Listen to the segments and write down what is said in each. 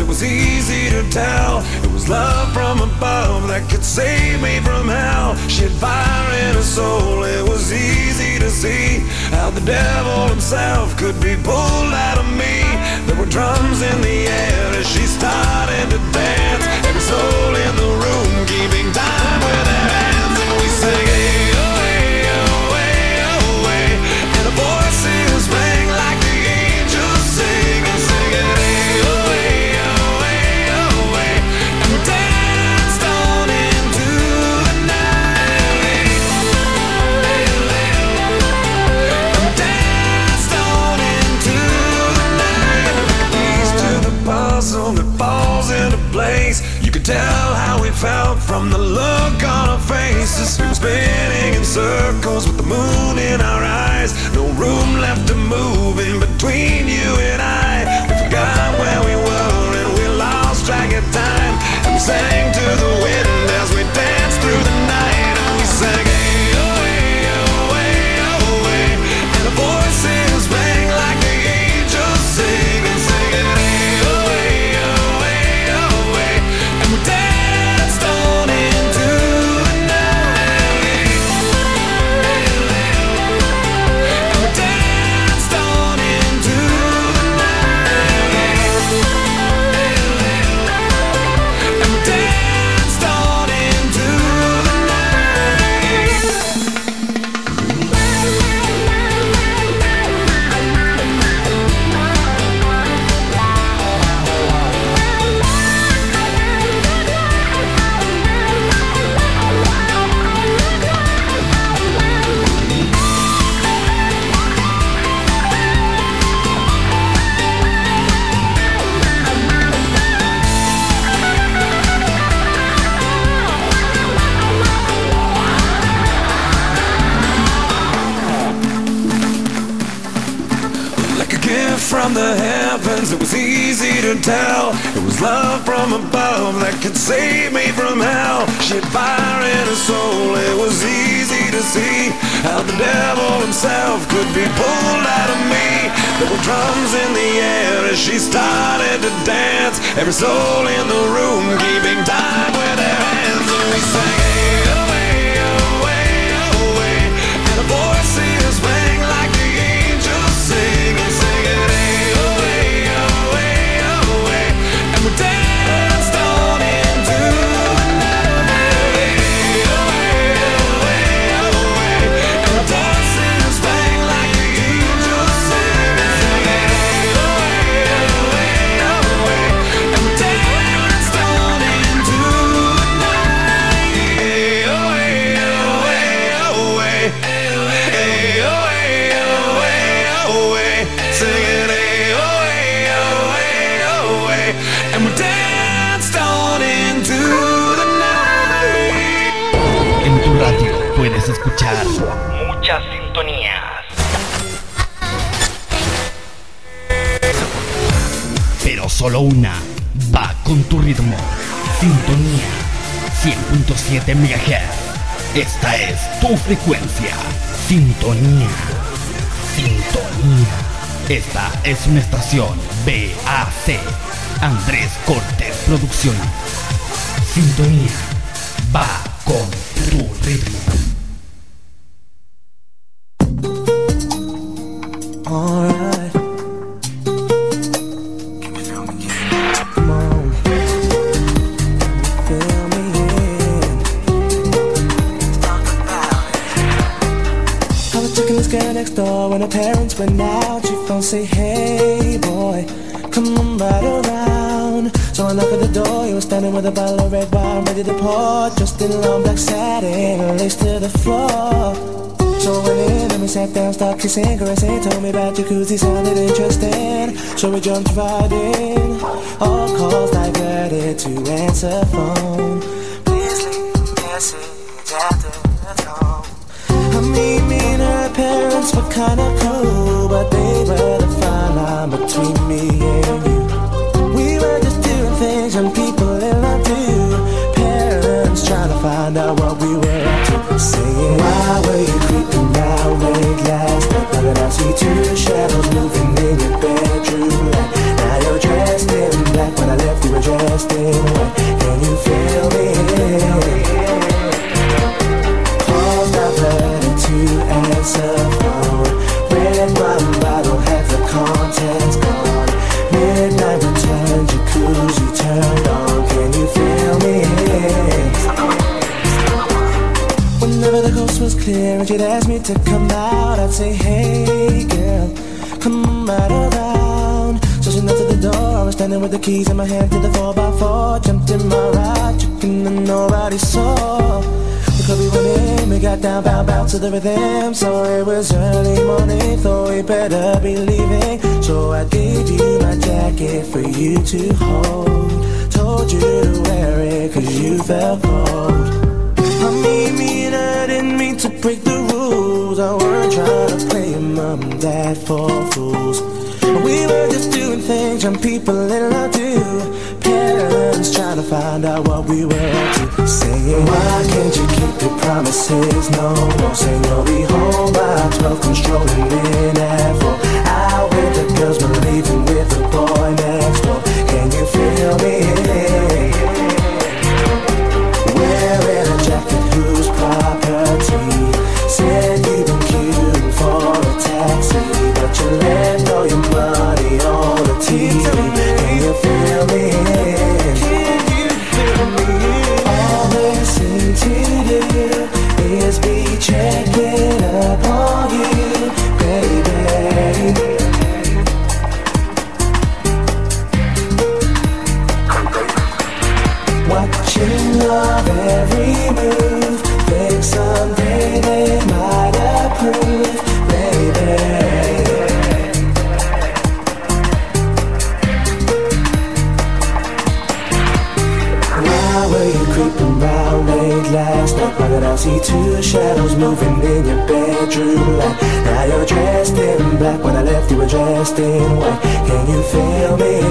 was easy to tell. It was love from above that could save me from hell. She had fire in her soul, it was easy to see how the devil himself could be pulled out of me. There were drums in the air as she started to dance. Every soul in the room keeping time with their hands. And we sang, hey, oh, hey, oh, hey, oh, hey. And the voices rang like the angels sing. And singing, hey, oh, hey, oh, hey, oh, hey. And we danced on into the night. And we danced on into the night. Keys to the puzzle that falls into place. You could tell how we felt from the look on our faces. We were spinning in circles with the moon in our eyes. No room left to move in between you and I. We forgot where we were and we lost track of time. And we sang to the wind as we danced through the night. And we sang, hey, oh, hey, oh, hey, oh, hey. And the voices rang like the angels sing. And singing, hey, oh, hey, oh, hey, oh, hey. And we danced on into the night. And we danced on into the night. And we danced on into the night. Like a gift from the heavens, it was easy to tell. It was love from above that could save me from hell. She had fire in her soul, it was easy to see how the devil himself could be pulled out of me. There were drums in the air as she started to dance. Every soul in the room keeping time with their hands. And we sang, hey, oh, hey, oh, hey, oh, hey. And the voices rang like the angels sing. And singing, hey, oh, hey, oh, hey, oh, hey. And we danced on into the night. Hey, oh, hey, oh, hey, oh, hey. And the voices rang like the angels sing. And singing, hey, oh, hey, oh, hey, oh, hey. And we danced on into the night. Hey, oh, hey, oh, hey, oh, hey. Hey, oh, hey, oh, hey, oh, hey. Singing, hey, oh, hey, oh, hey, oh, hey. And we danced on into the night. En tu radio puedes escuchar muchas sintonías, pero solo una va con tu ritmo. Sintonía 100.7 MHz. Esta es tu frecuencia. Sintonía. Sintonía. Esta es una estación BAC. Andrés Cortés Producciones. Sintonía. Va con tu ritmo. Alright. Can you feel me again? Come on. Feel me in. Talk about it. I was checking this girl next door when her parents went out. She phone say, hey boy, come on right around. So I knock at the door, he was standing with a bottle of red wine ready to pour, dressed in long black satin, laced to the floor. So I went in and we sat down, started kissing, caressing. Told me about jacuzzi, sounded interesting. So we jumped right in. All calls diverted to answer phone. Please leave a message after the tone. I mean, me and her parents were kinda cool, but they were the fine line between me and you. We were just doing things young people in love do. Parents trying to find out what we were up to. Saying, why were you creeping down late last night? Now that I see two shadows moving in your bedroom light. Now you're dressed in black when I left you dressed in white. Can you feel me? Calls diverted to answer phone. Red wine bottle, half the contents gone. Midnight return, jacuzzi turned on. Can you feel me? Whenever the coast was clear and she'd ask me to come out, I'd say, hey girl, come right around. So she knocked at the door, I was standing with the keys in my hand to the 4x4. Jumped in my ride, chicken and nobody saw. The club we went in, we got down, bow to the rhythm. So it was early morning, thought we better be leaving. So I gave you my jacket for you to hold. Told you to wear it cause you felt cold. I mean, I didn't mean to break the rules. I weren't trying to play mom and dad for fools. We were just doing things young people in love do. Parents trying to find out what we were up to. Saying, why can't you keep your promises? No more saying you'll be home by 12, controlling in at 4. Out with the girls, but leaving with the boy next door. Can you feel me? Wearing a jacket whose property. Said you've been queuing for a taxi, but you left all your money on the TV. Can you feel me? Can you feel me? All they seem to do is be checking up on you, baby. Watching love every move. Think someday they might approve, baby. Why were you creeping round late last night? Why did I see two shadows moving in your bedroom light? Now you're dressed in black, when I left you were dressed in white. Can you feel me?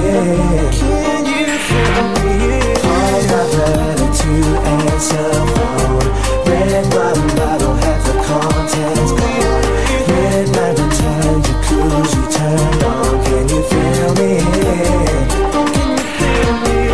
Can you feel me? Calls diverted to answer phone. Red wine bottle, half the contents gone. Midnight return, jacuzzi turned on. Can you feel me? Can you feel me?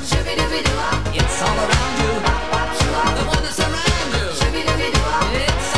It's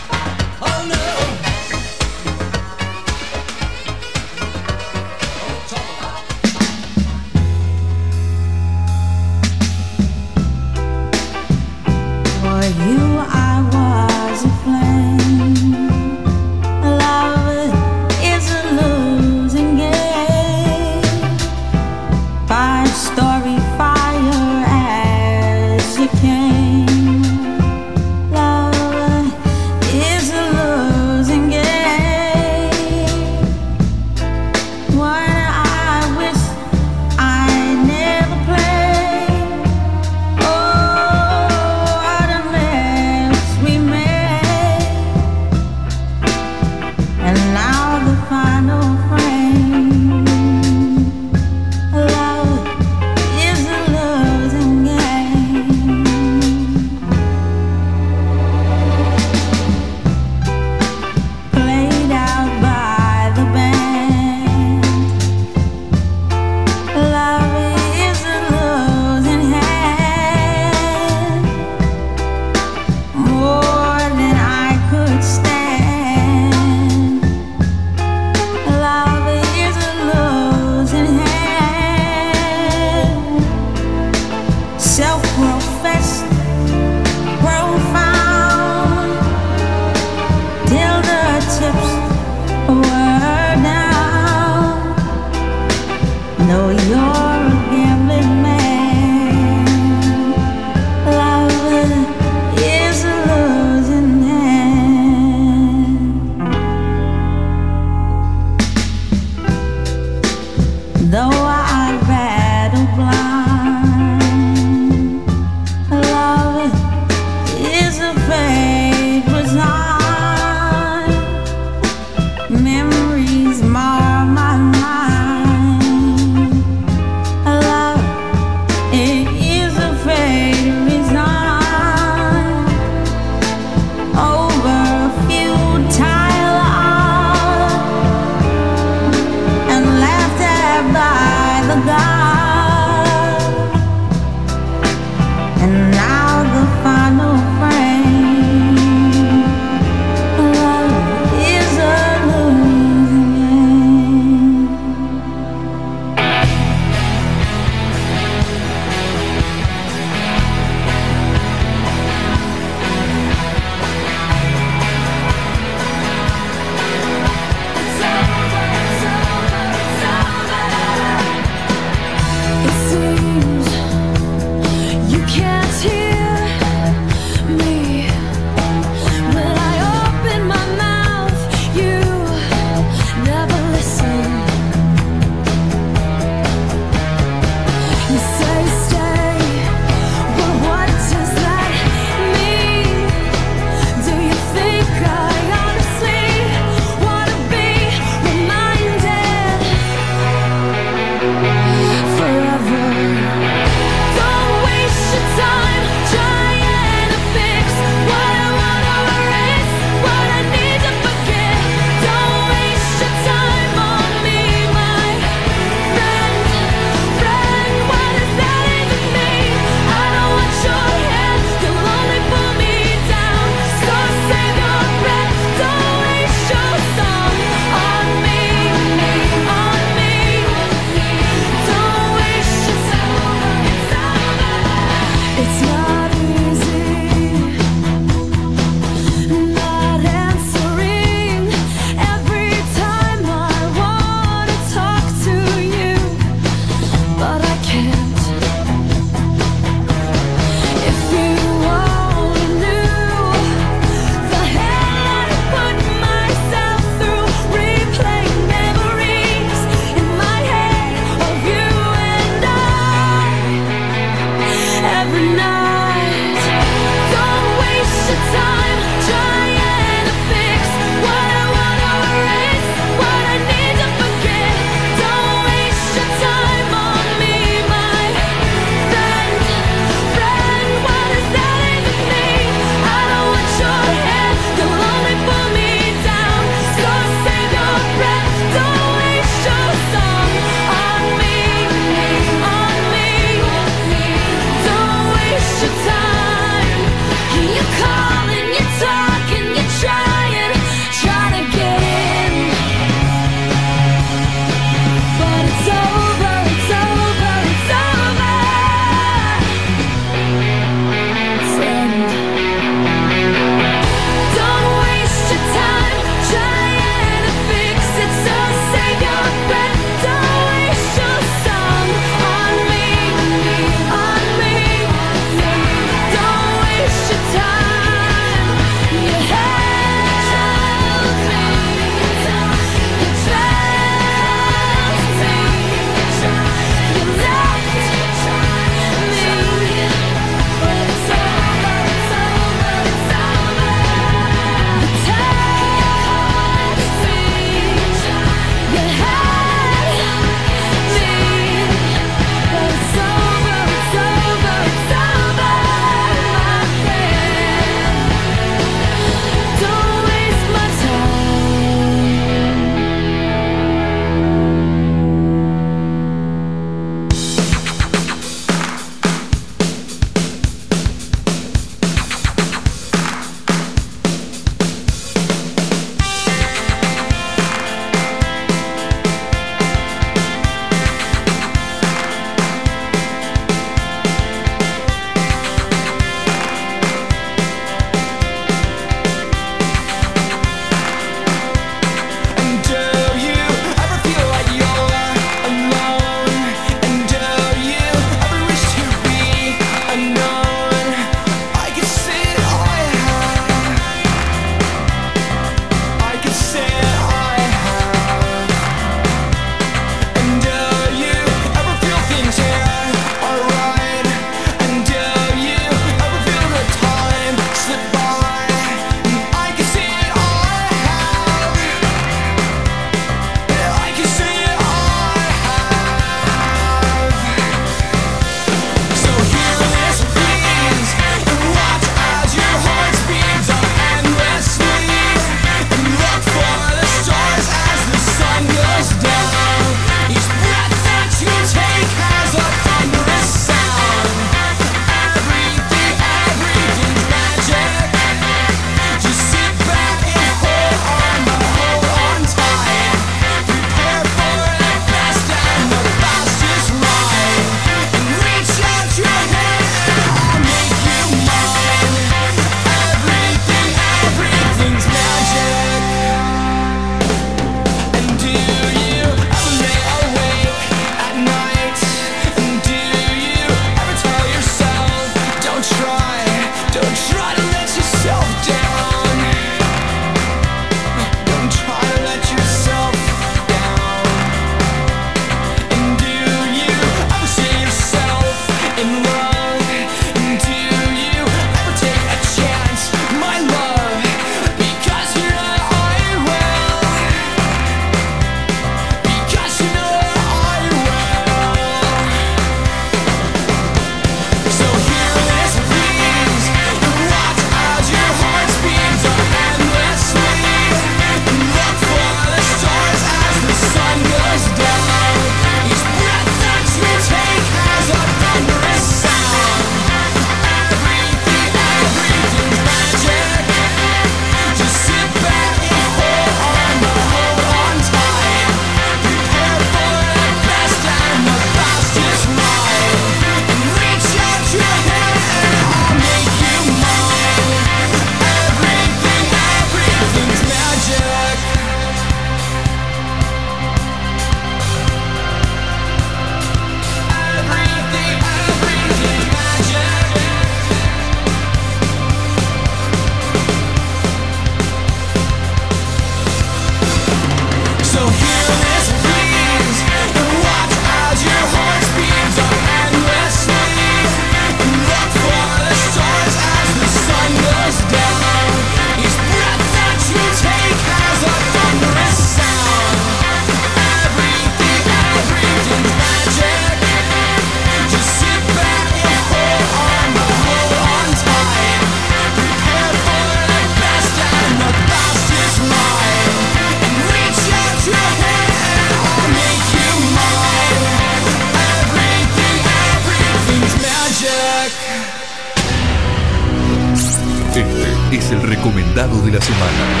es el recomendado de la semana.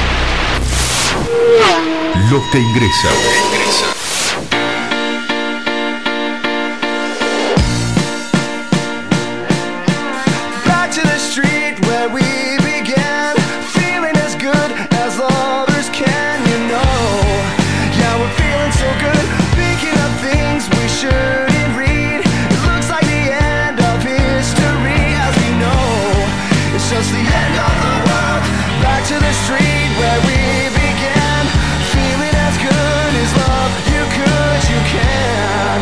Lo que ingresa. Back to the street where we began, feeling as good as lovers can, you know. Yeah, we're feeling so good, picking up things we shouldn't read. It looks like the end of history, as we know. It's just the end of the world. Back to the street where we began, feeling as good as love you could, you can.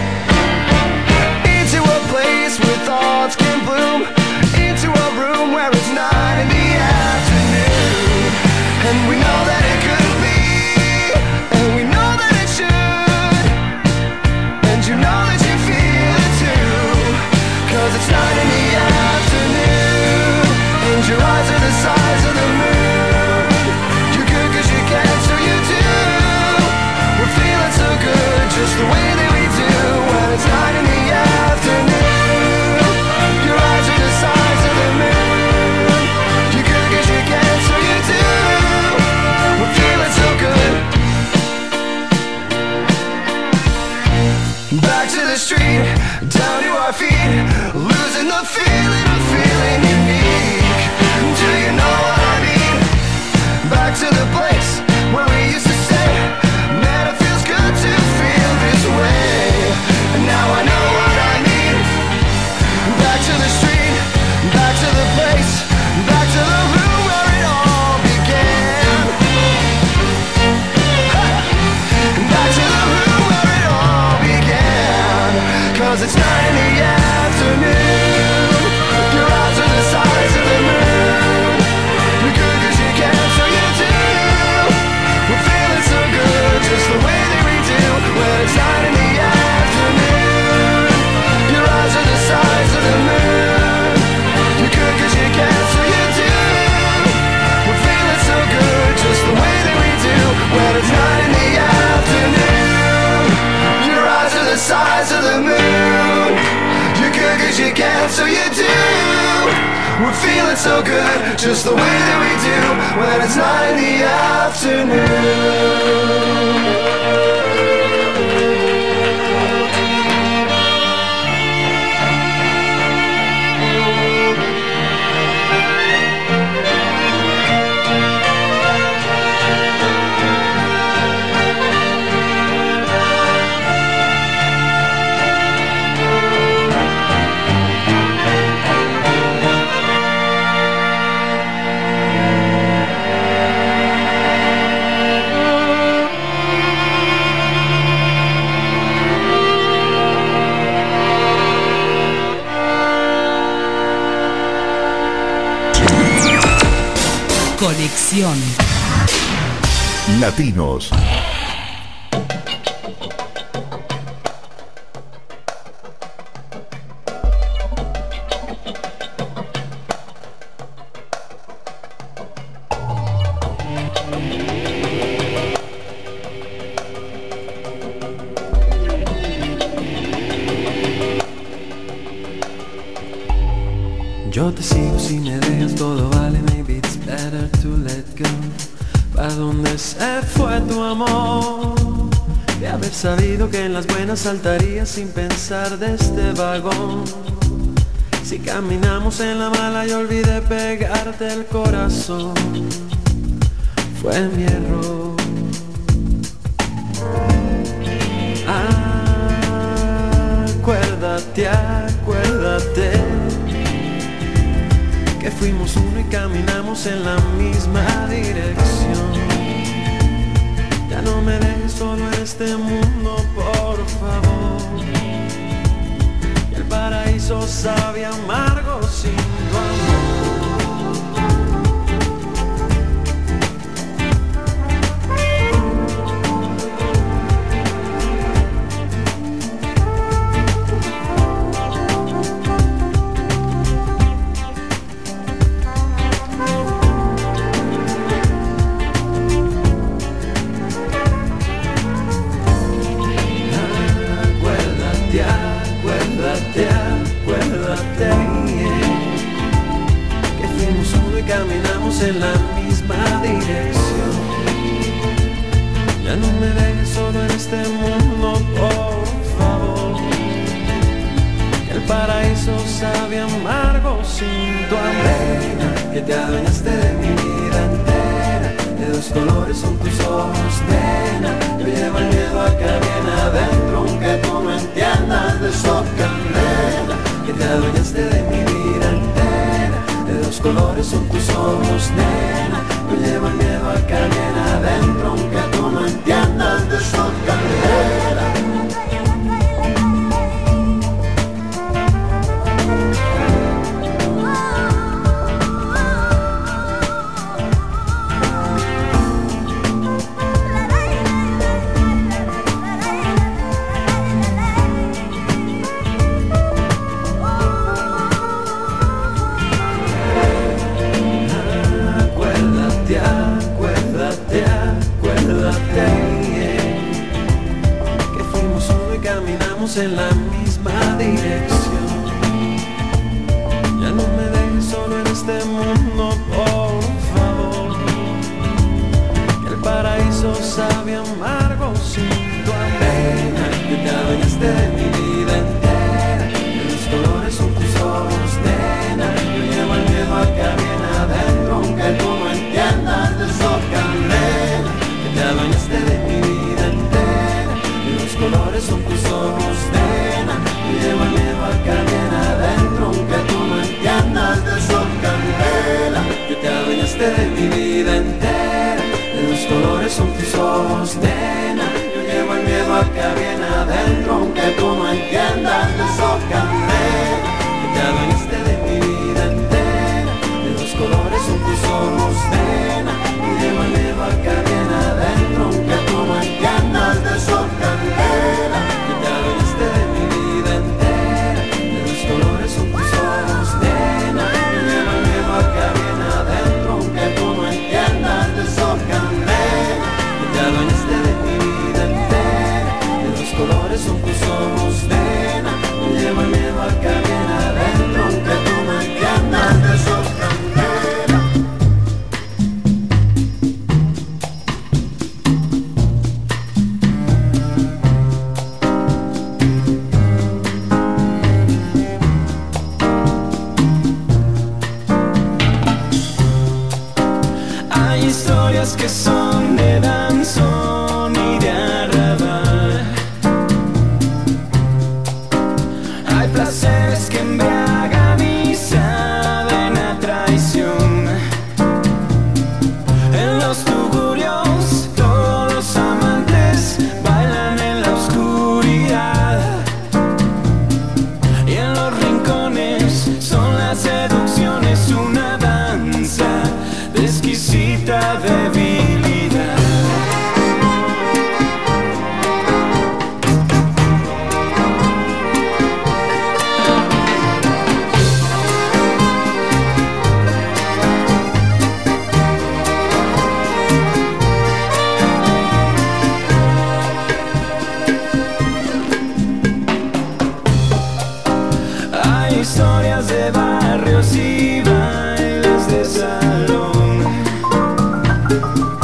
Into a place where thoughts can bloom, into a room where it's 9 in the afternoon. And we know that it could be, and we know that it should. And you know that you feel it too, 'cause it's 9 in the afternoon, and your eyes are the size of the moon. You're good 'cause you can, so you do. We're feeling so good, just the way that we do, when it's 9 in the afternoon. Your eyes are the size of the moon. You're good 'cause you can, so you do. We're feeling so good. Back to the street, down to our feet, losing the feeling of feeling unique. Do you know what I mean? Back to the place where we used to stay. Man, it feels good to feel this way. And now I know what I mean. Back to the street, back to the place, back to the room where it all began. Back to the room where it all began. 'Cause it's 9 in the afternoon. Your eyes are the size of the moon. You're good 'cause you can, so you do. We're feeling so good, just the way that we do, when it's 9 in the afternoon. Your eyes are the size of the moon. You're good 'cause you can, so you do. We're feeling so good, just the way that we do, when it's 9 in the afternoon. Your eyes are the size of the moon. You're good 'cause you can, so you do. We're feeling so good, just the way that we do, when it's 9 in the afternoon. Conexión Latinos. Yo te sigo si me dejas, todo vale, maybe it's better to let go. ¿Para dónde se fue tu amor? De haber sabido que en las buenas saltarías sin pensar de este vagón. Si caminamos en la mala y olvidé pegarte el corazón, fue mi error. Acuérdate, acuérdate que fuimos uno y caminamos en la misma dirección. Ya no me dejes solo en este mundo, por favor. El paraíso sabe amargo sin tu amor. Acuérdate, misma dirección. Ya no me dejes solo en este mundo, por favor. Que el paraíso sabe amargo sin tu amor. Que te adueñaste de mi vida entera, de dos colores son tus ojos, nena. Yo llevo el miedo acá bien adentro, aunque tú no entiendas de eso, candela. Que te adueñaste de mi vida entera, de dos colores son tus ojos, nena. Yo llevo el miedo acá bien adentro, aunque tú no entiendas de eso, candela. En la misma dirección. Ya no me dejes solo en este mundo, por favor. Que el paraíso sabe amargo sin tu amor. Que te adueñaste de mi vida entera, que los colores son tus ojos, nena. Yo llevo el miedo acá bien adentro, aunque tú no entiendas de eso, candela. Que te adueñaste de mi vida entera, que los colores son tus ojos, nena. Yo llevo el miedo acá bien adentro, aunque tú no entiendas de eso, candela. Que te adueñaste de mi vida entera, de los colores son tus ojos, nena. Yo llevo el miedo acá bien adentro, aunque tú no entiendas de eso, candela. Que te adueñaste de mi vida entera, de los colores son tus ojos, nena. Yo llevo el miedo acá bien adentro, aunque tú no entiendas de eso, candela. Que te adueñaste de mi vida entera, de los colores son tus ojos, nena. Yo llevo el miedo acá bien adentro, aunque tú no entiendas de eso, candela. Que te adueñaste de mi vida entera, de los colores son tus ojos, nena. Yo llevo el miedo acá bien adentro, aunque tú no entiendas de eso, candela. Hay historias que son de danzón y de arrabal. Hay placeres que embriagan y saben a traición. En los tugurios todos los amantes bailan en la oscuridad, y en los rincones son las seducciones una danza de exquisita debilidad. Hay historias de barrios y bailes de salón.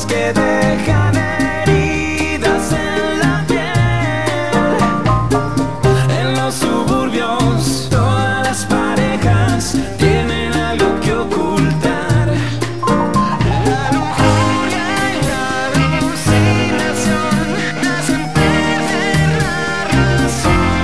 que dejan heridas en la piel. En los suburbios todas las parejas tienen algo que ocultar. La lujuria y la alucinación nacen perder la razón.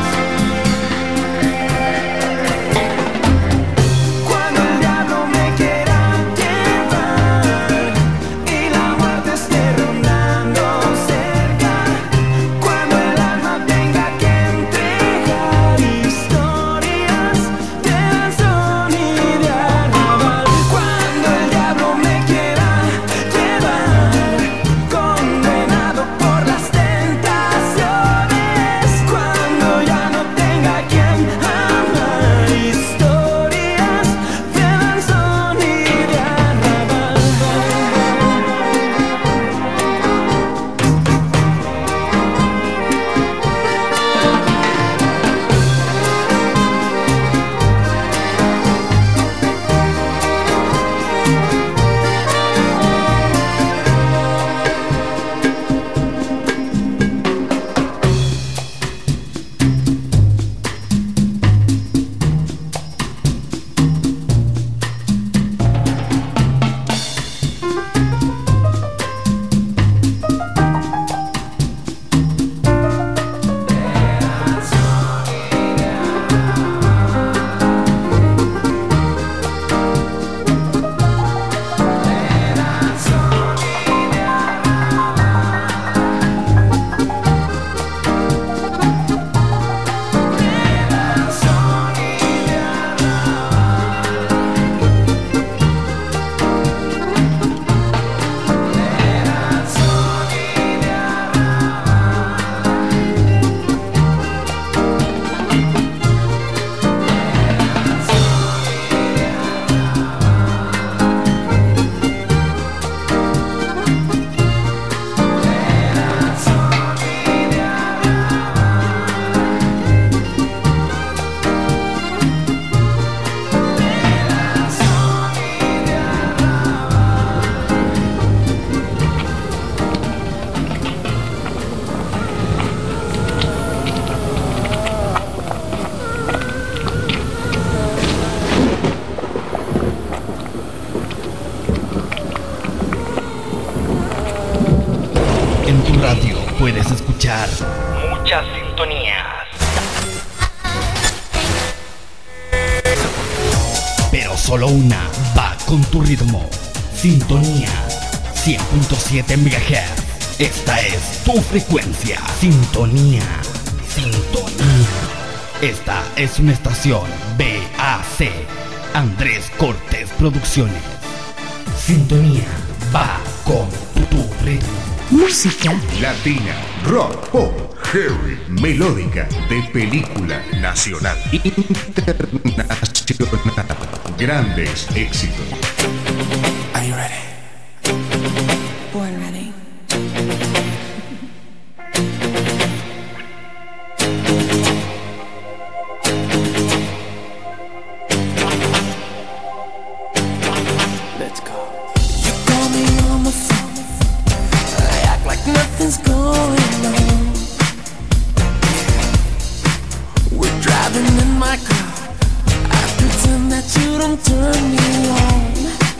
Cuando el diablo me quiera llevar y la muerte esté rondando cerca, cuando el alma tenga que entregar historias de danzón y de arrabal, cuando el diablo me quiera llevar condenado por las tentaciones, cuando ya no tenga quien amar, historias de danzón y de arrabal. En tu radio puedes escuchar muchas sintonías, pero solo una va con tu ritmo. Sintonía 100.7 MHz. Esta es tu frecuencia. Sintonía. Esta es una estación BAC Andrés Cortés Producciones. Sintonía va con tu ritmo. Música Latina, rock, pop, heavy, melódica, de película nacional, internacional, grandes éxitos. Are you ready? Born ready. Let's go. You call me on the phone. I act like nothing's going on. We're driving in my car. I pretend that you don't turn me on.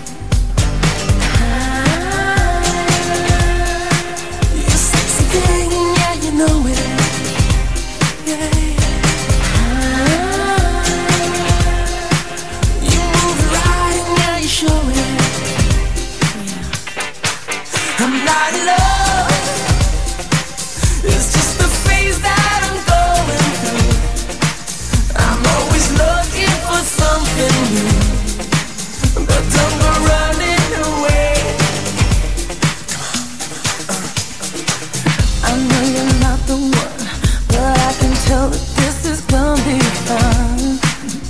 You sexy thing, yeah, you know it. Yeah. You move right, yeah, you show it. I'm not in love. It's just the phase that I'm going through. I'm always looking for something new, but don't go running away. I know you're not the one, but I can tell that this is gonna be fun.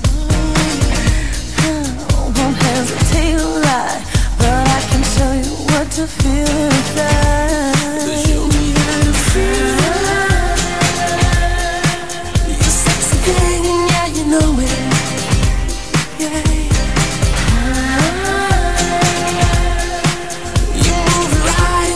Won't hesitate to lie, but I can show you what to feel inside. Show me how to feel. You sexy thing, yeah, you know it. Yeah. You move right.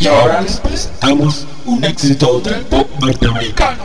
Y ahora les presentamos un éxito del pop norteamericano.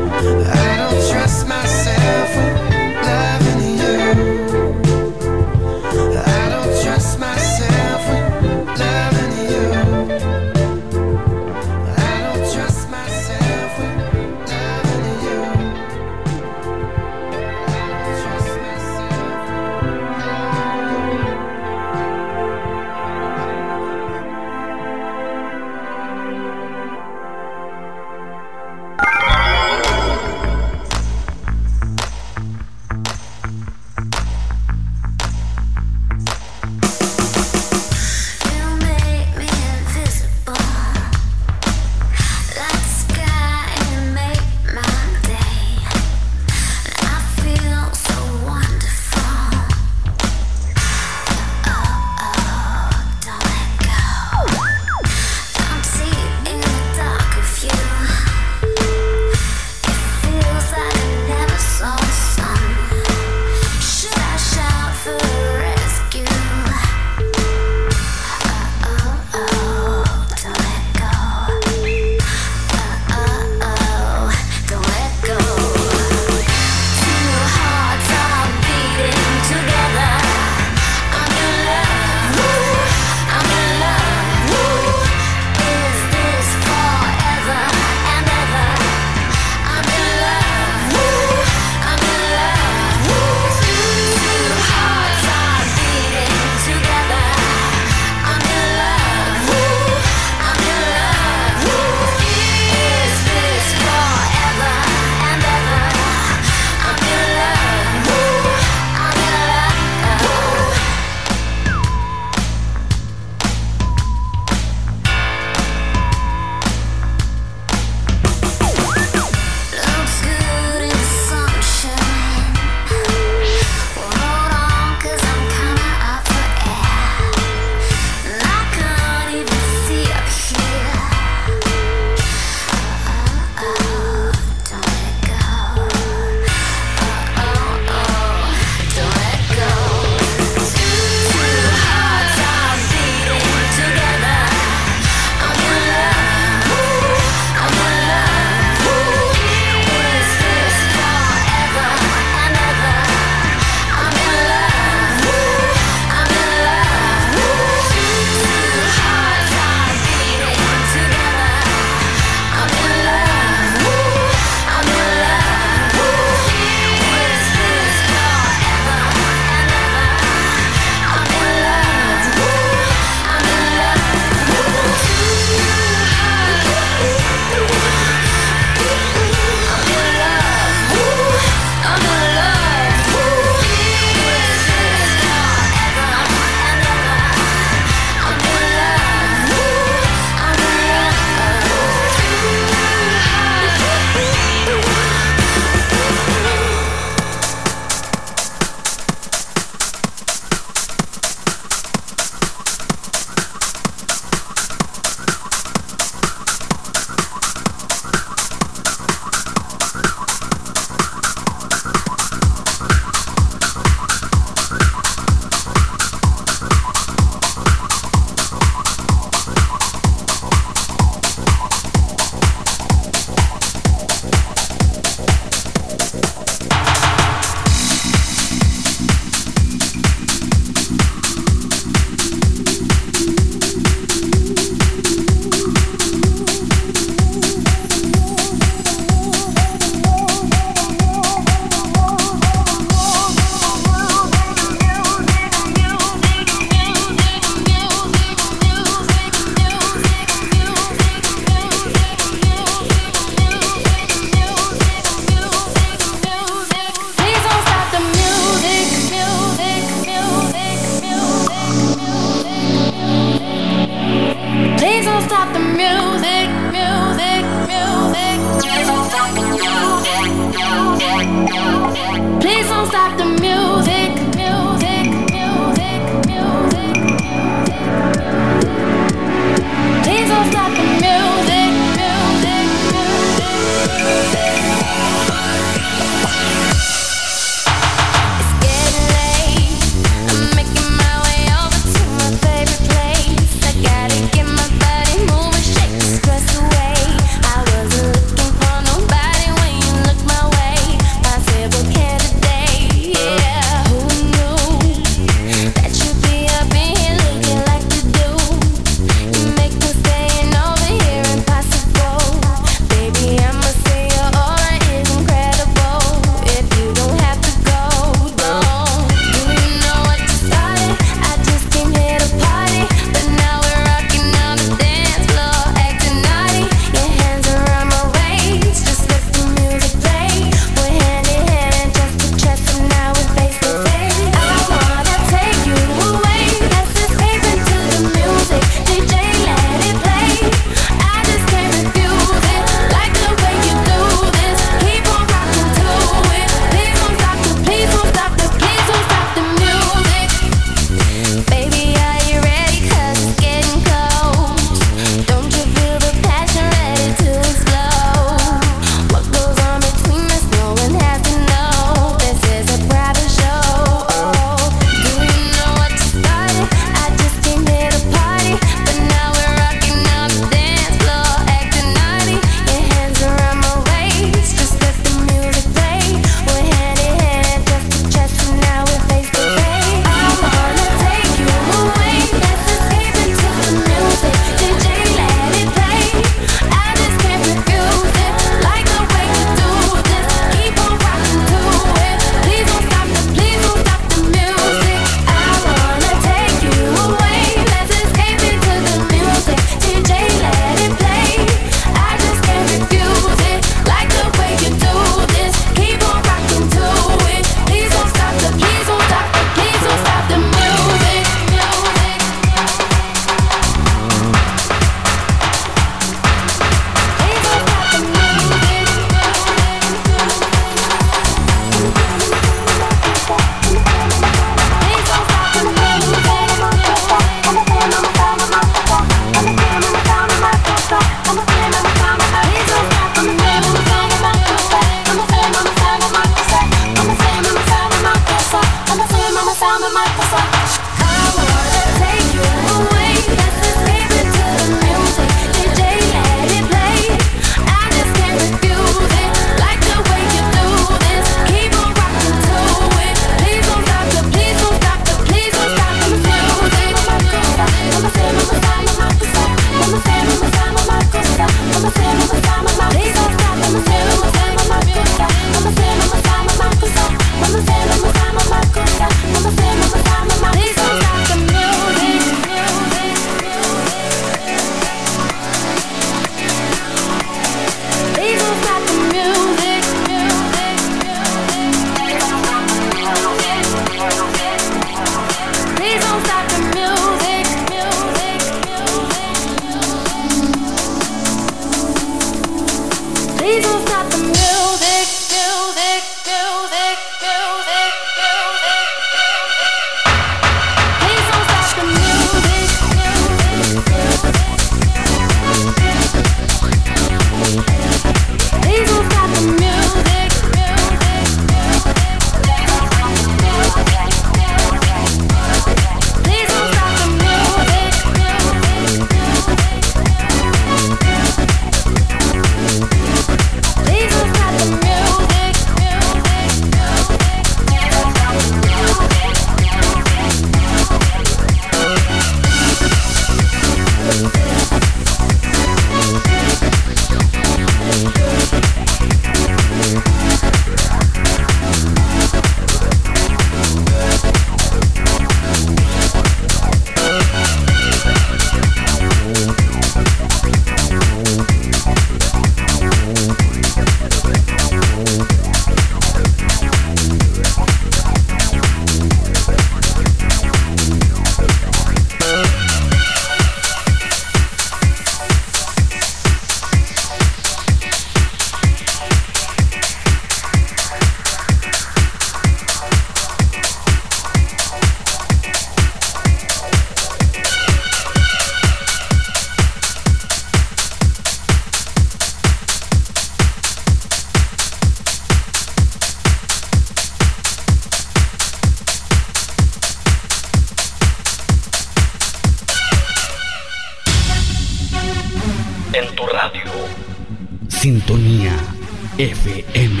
en tu radio. Sintonía FM.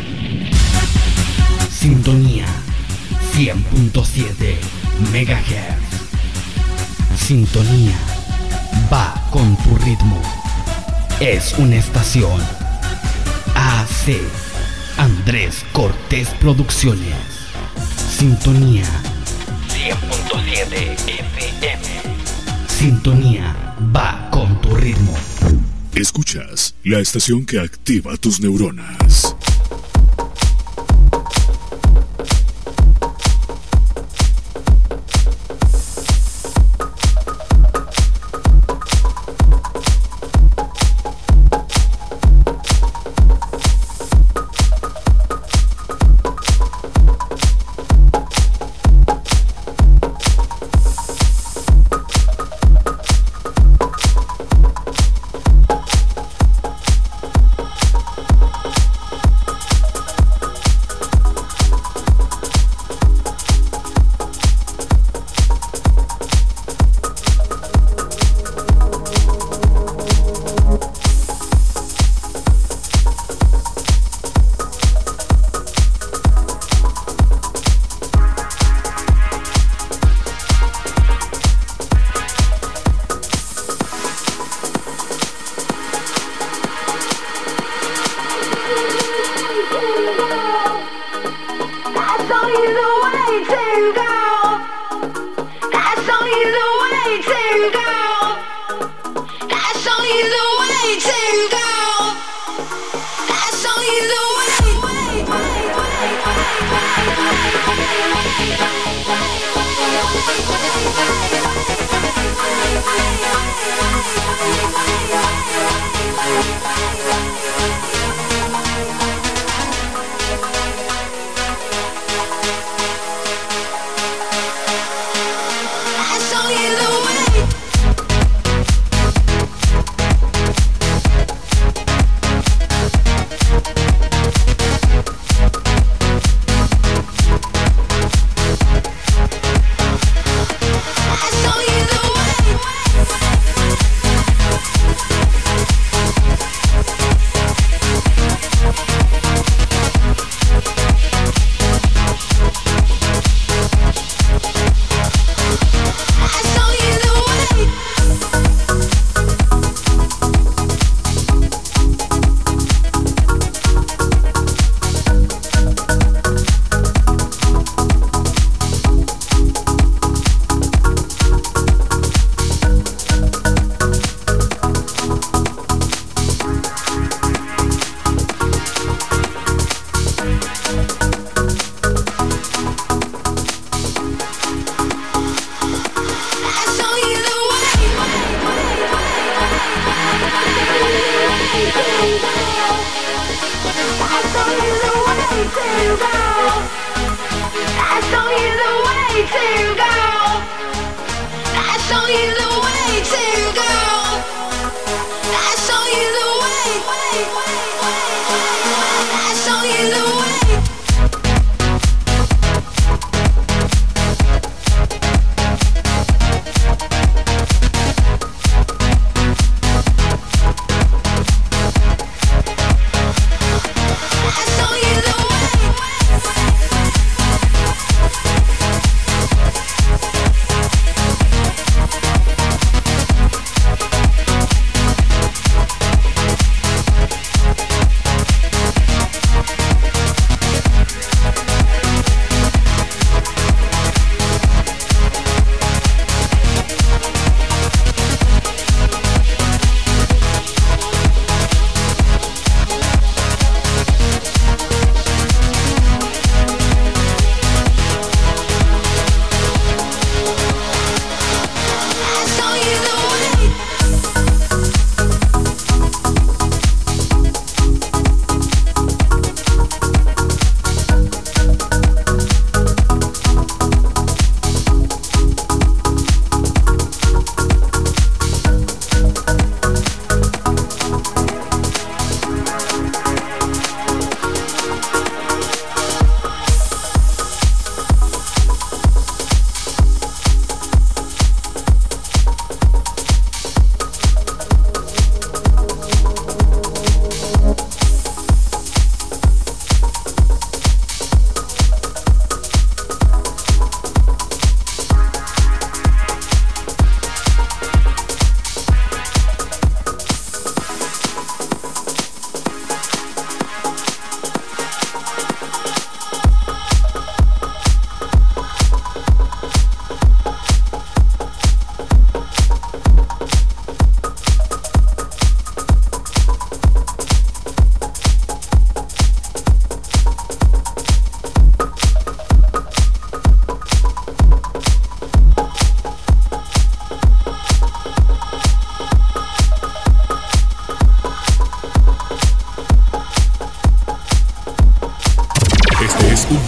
Sintonía 100.7 MHz. Sintonía va con tu ritmo. Es una estación AC Andrés Cortés Producciones. Sintonía 100.7 FM. Sintonía va con tu ritmo. Escuchas la estación que activa tus neuronas.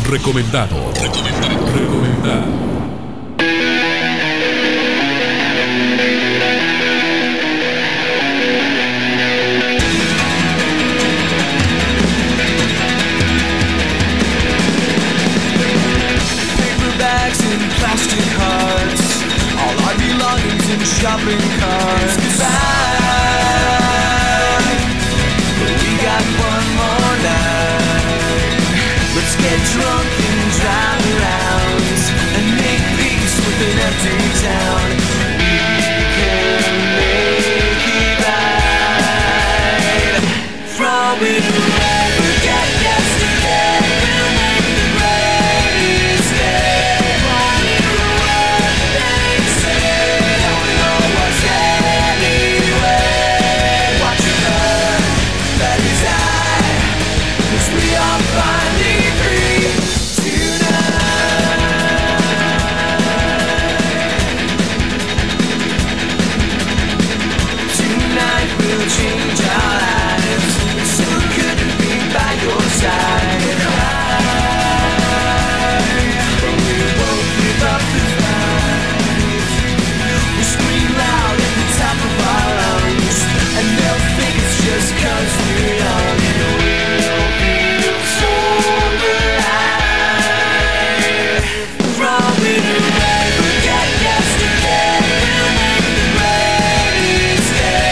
Recomendado. Recomendado. Plastic hearts, all our belongings in shopping carts. Goodbye, we got one more night. Let's get drunk and drive around and make peace with an empty town. We can make it right. Throw it away, forget yesterday. We'll make the greatest day. Change our lives. So good to be by your side. But we won't give up the fight. We scream loud at the top of our lungs, and they'll think it's just 'cause we're young. And we'll feel so alive. Throw it away, forget yesterday. We'll make the greatest day.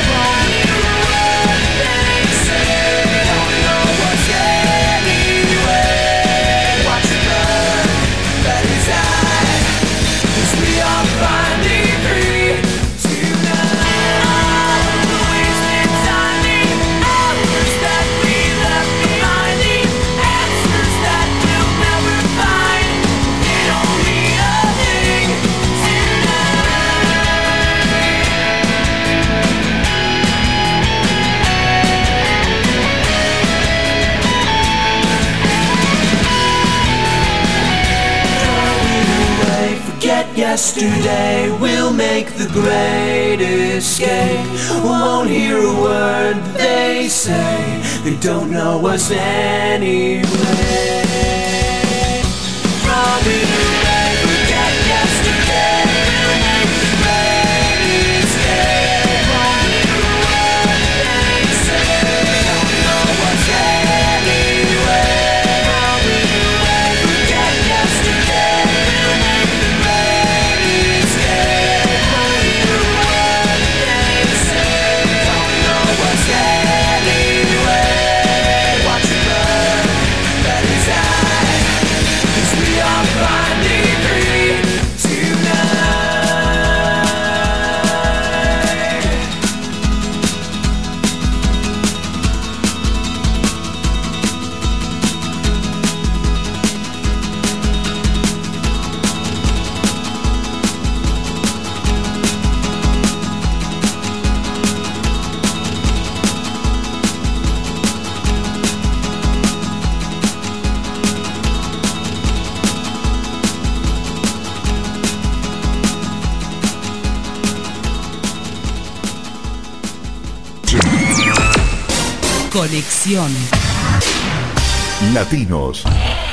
Yesterday, we'll make the great escape. Won't hear a word they say. They don't know us anyway. From it away, forget yesterday. We'll make the great escape. Won't hear a word they say. They don't know us anyway. From it away, forget yesterday. We'll make the Conexión Latinos.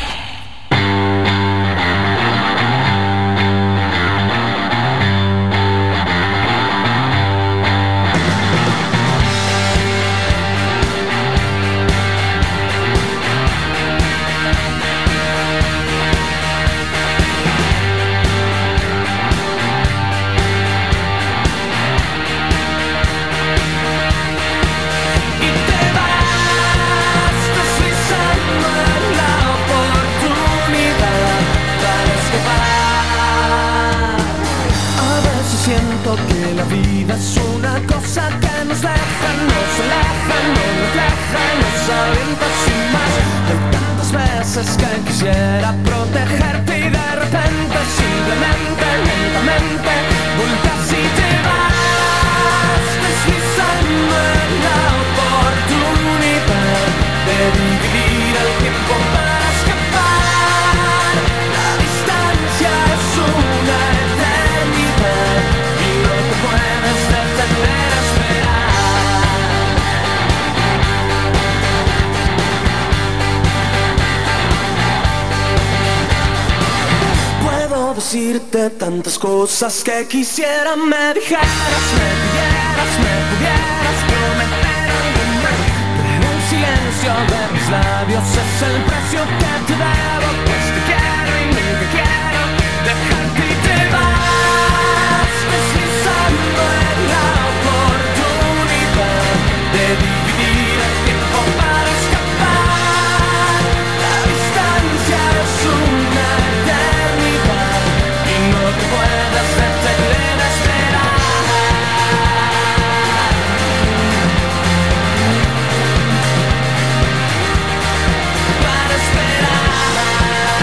Que la vida es una cosa que nos deja, nos aleja, nos refleja y nos avienta sin más. Hay tantas veces que quisiera protegerte y de repente, simplemente, lentamente, volteas y te vas, deslizando en la oportunidad de dividir el tiempo para escapar. La distancia es una eternidad. Puedes detener a esperar. decirte tantas cosas que quisiera me dijeras, me pidieras, me pudieras prometer algo más. Pero el silencio de mis labios es el precio que te debo, pues te quiero y nunca quiero dejarte y te vas deslizando en la oportunidad de dividir el tiempo para escapar. La distancia es una eternidad y no te puedas detener a esperar. Para esperar.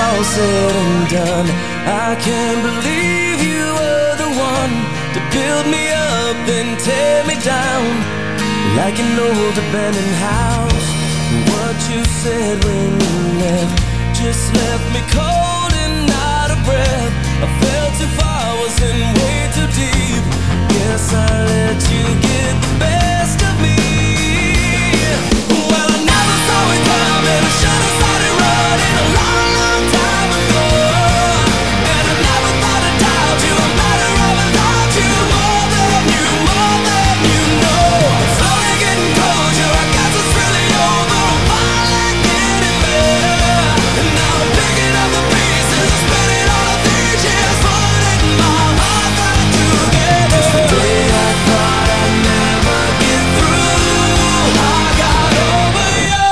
all said and done, I can't believe you were the one to build me up then tear me down like an old abandoned house. What you said when you left just left me cold and out of breath. I fell too far, was in way too deep. Guess I let you get the best of me. Well, I never saw it coming. I should have started running a long, long time ago. And I never thought I'd doubt you. I'm better off without you. More than you know. I'm slowly getting closure. I guess it's really over. I'm finally getting better. And now I'm picking up the pieces and spinning all of these years, putting my heart back together. Just the day I thought I'd never get through, I got over you.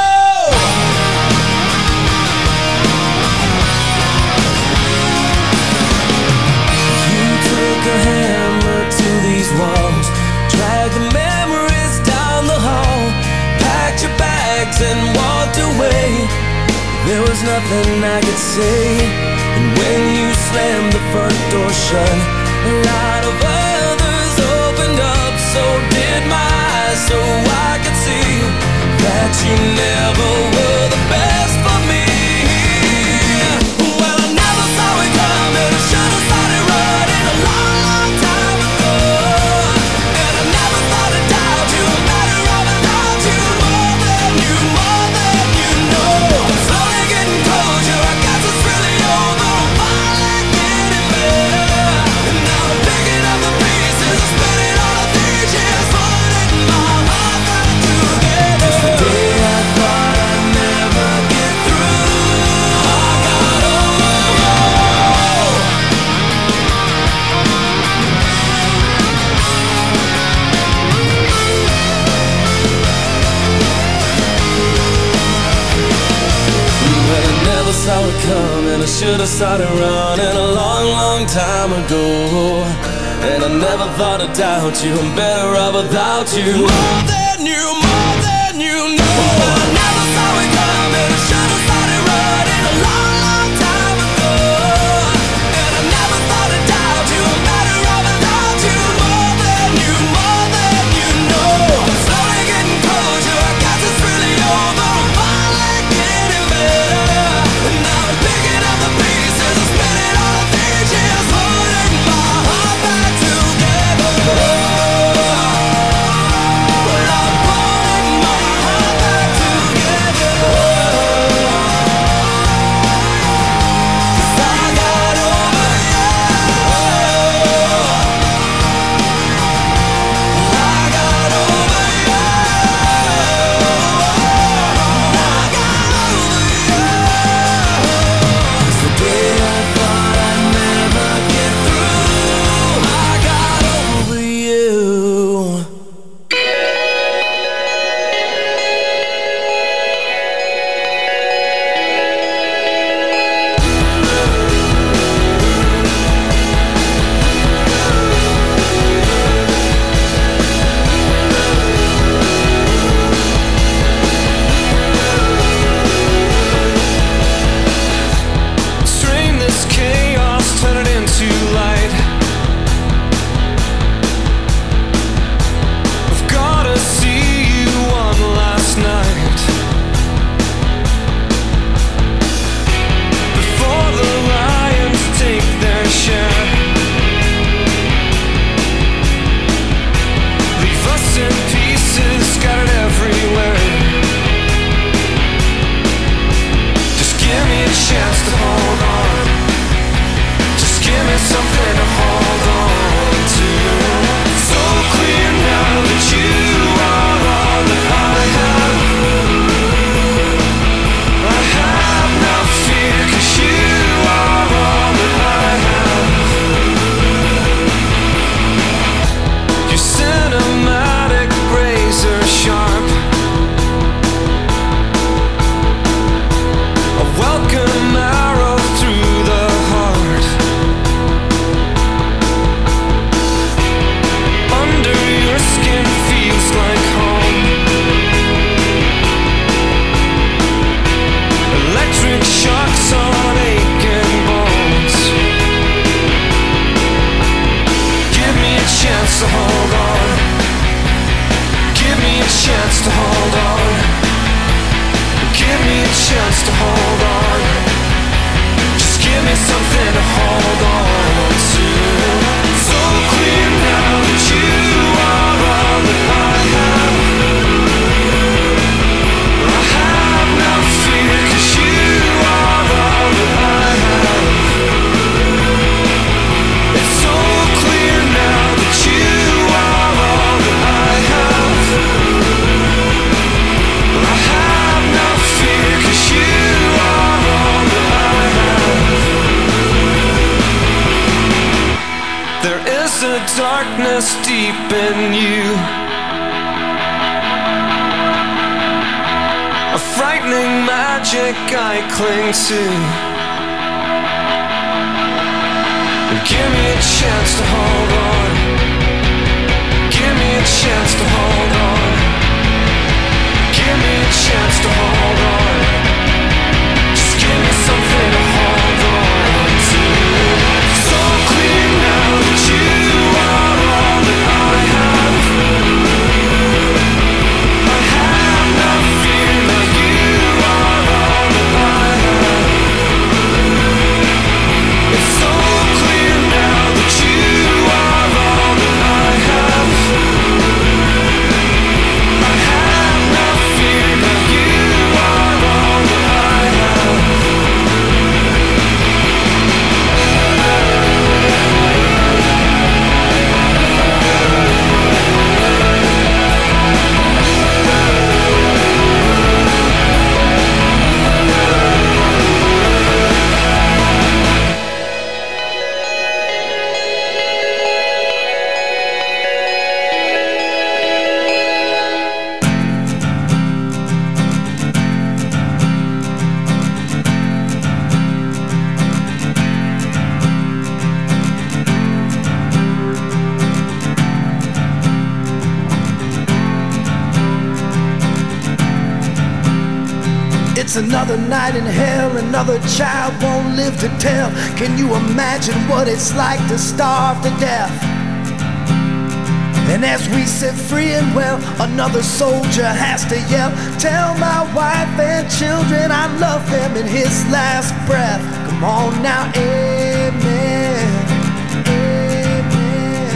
You took a hammer to these walls, dragged the memories down the hall, packed your bags and walked away. There was nothing I could say. And when you slammed the front door shut, a lot of others opened up. So did my eyes, so I could see that you never were the best for me. Well, I never saw it coming. I should have started running a long, long time ago. And I never thought I'd doubt you. I'm better off without you. More than you know. I'm slowly getting closure. I guess it's really over. I'm finally getting better. And now I'm picking up the pieces and spinning all of these years, putting my heart back together. Just the day I thought I'd never get through, I got over you. But I never saw it coming. I should have started running a long, long time ago. And I never thought I'd doubt you. I'm better off without you. More than you know. But I never saw it coming. I should have started running a long, long time ago. And I never thought I'd doubt you. I'm better off without you. More than you know. I'm slowly getting closure. I guess it's really over. I'm finally getting better. And now I'm picking up the pieces and spinning all of these years, putting my heart back together. Well, I'm putting my heart back together. 'Cause I got over you. I got over you. I got over you. 'Cause the day I thought I'd never get through, I got over you. Strain this chaos, turn it into light. I've gotta see you one last night before the lions take their share. Leave us in pieces, scattered everywhere. Just give me a chance to hold on. Just give me something to hold on to. So clear now that you are all that I have. I have no fear, 'cause you are all that I have. Your cinematic razor sharp, a welcome arrow through the heart. darkness deep in you. A frightening magic I cling to. Give me a chance to hold on. Give me a chance to hold on. Give me a chance to hold on. Just give me something to hold on to. So clear now that you are all that I have. I have no fear that you are all that I have. It's so clear now that you are all that I have. I have no fear that you are all that I have. It's another night in hell, another child won't live to tell. Can you imagine what it's like to starve to death? And as we set free and well, another soldier has to yell, tell my wife and children I love them in his last breath. Come on now, amen, amen,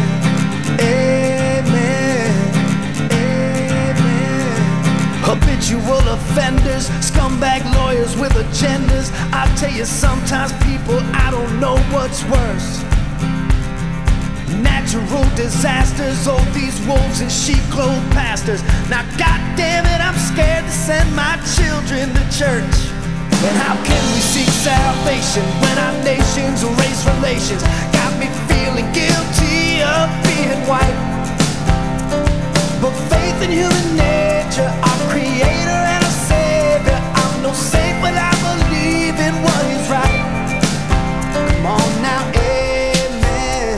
amen, amen. Habitual offenders, scumbag lawyers with agendas. I'll tell you, sometimes people, I don't know what's worse. Natural disasters, oh these wolves in sheep-clothed pastors. Now goddamn it, I'm scared to send my children to church. And how can we seek salvation when our nation's race relations got me feeling guilty of being white? But faith in human nature, our creator and our savior, I'm no saint, but I believe in what is right. Come on now, amen,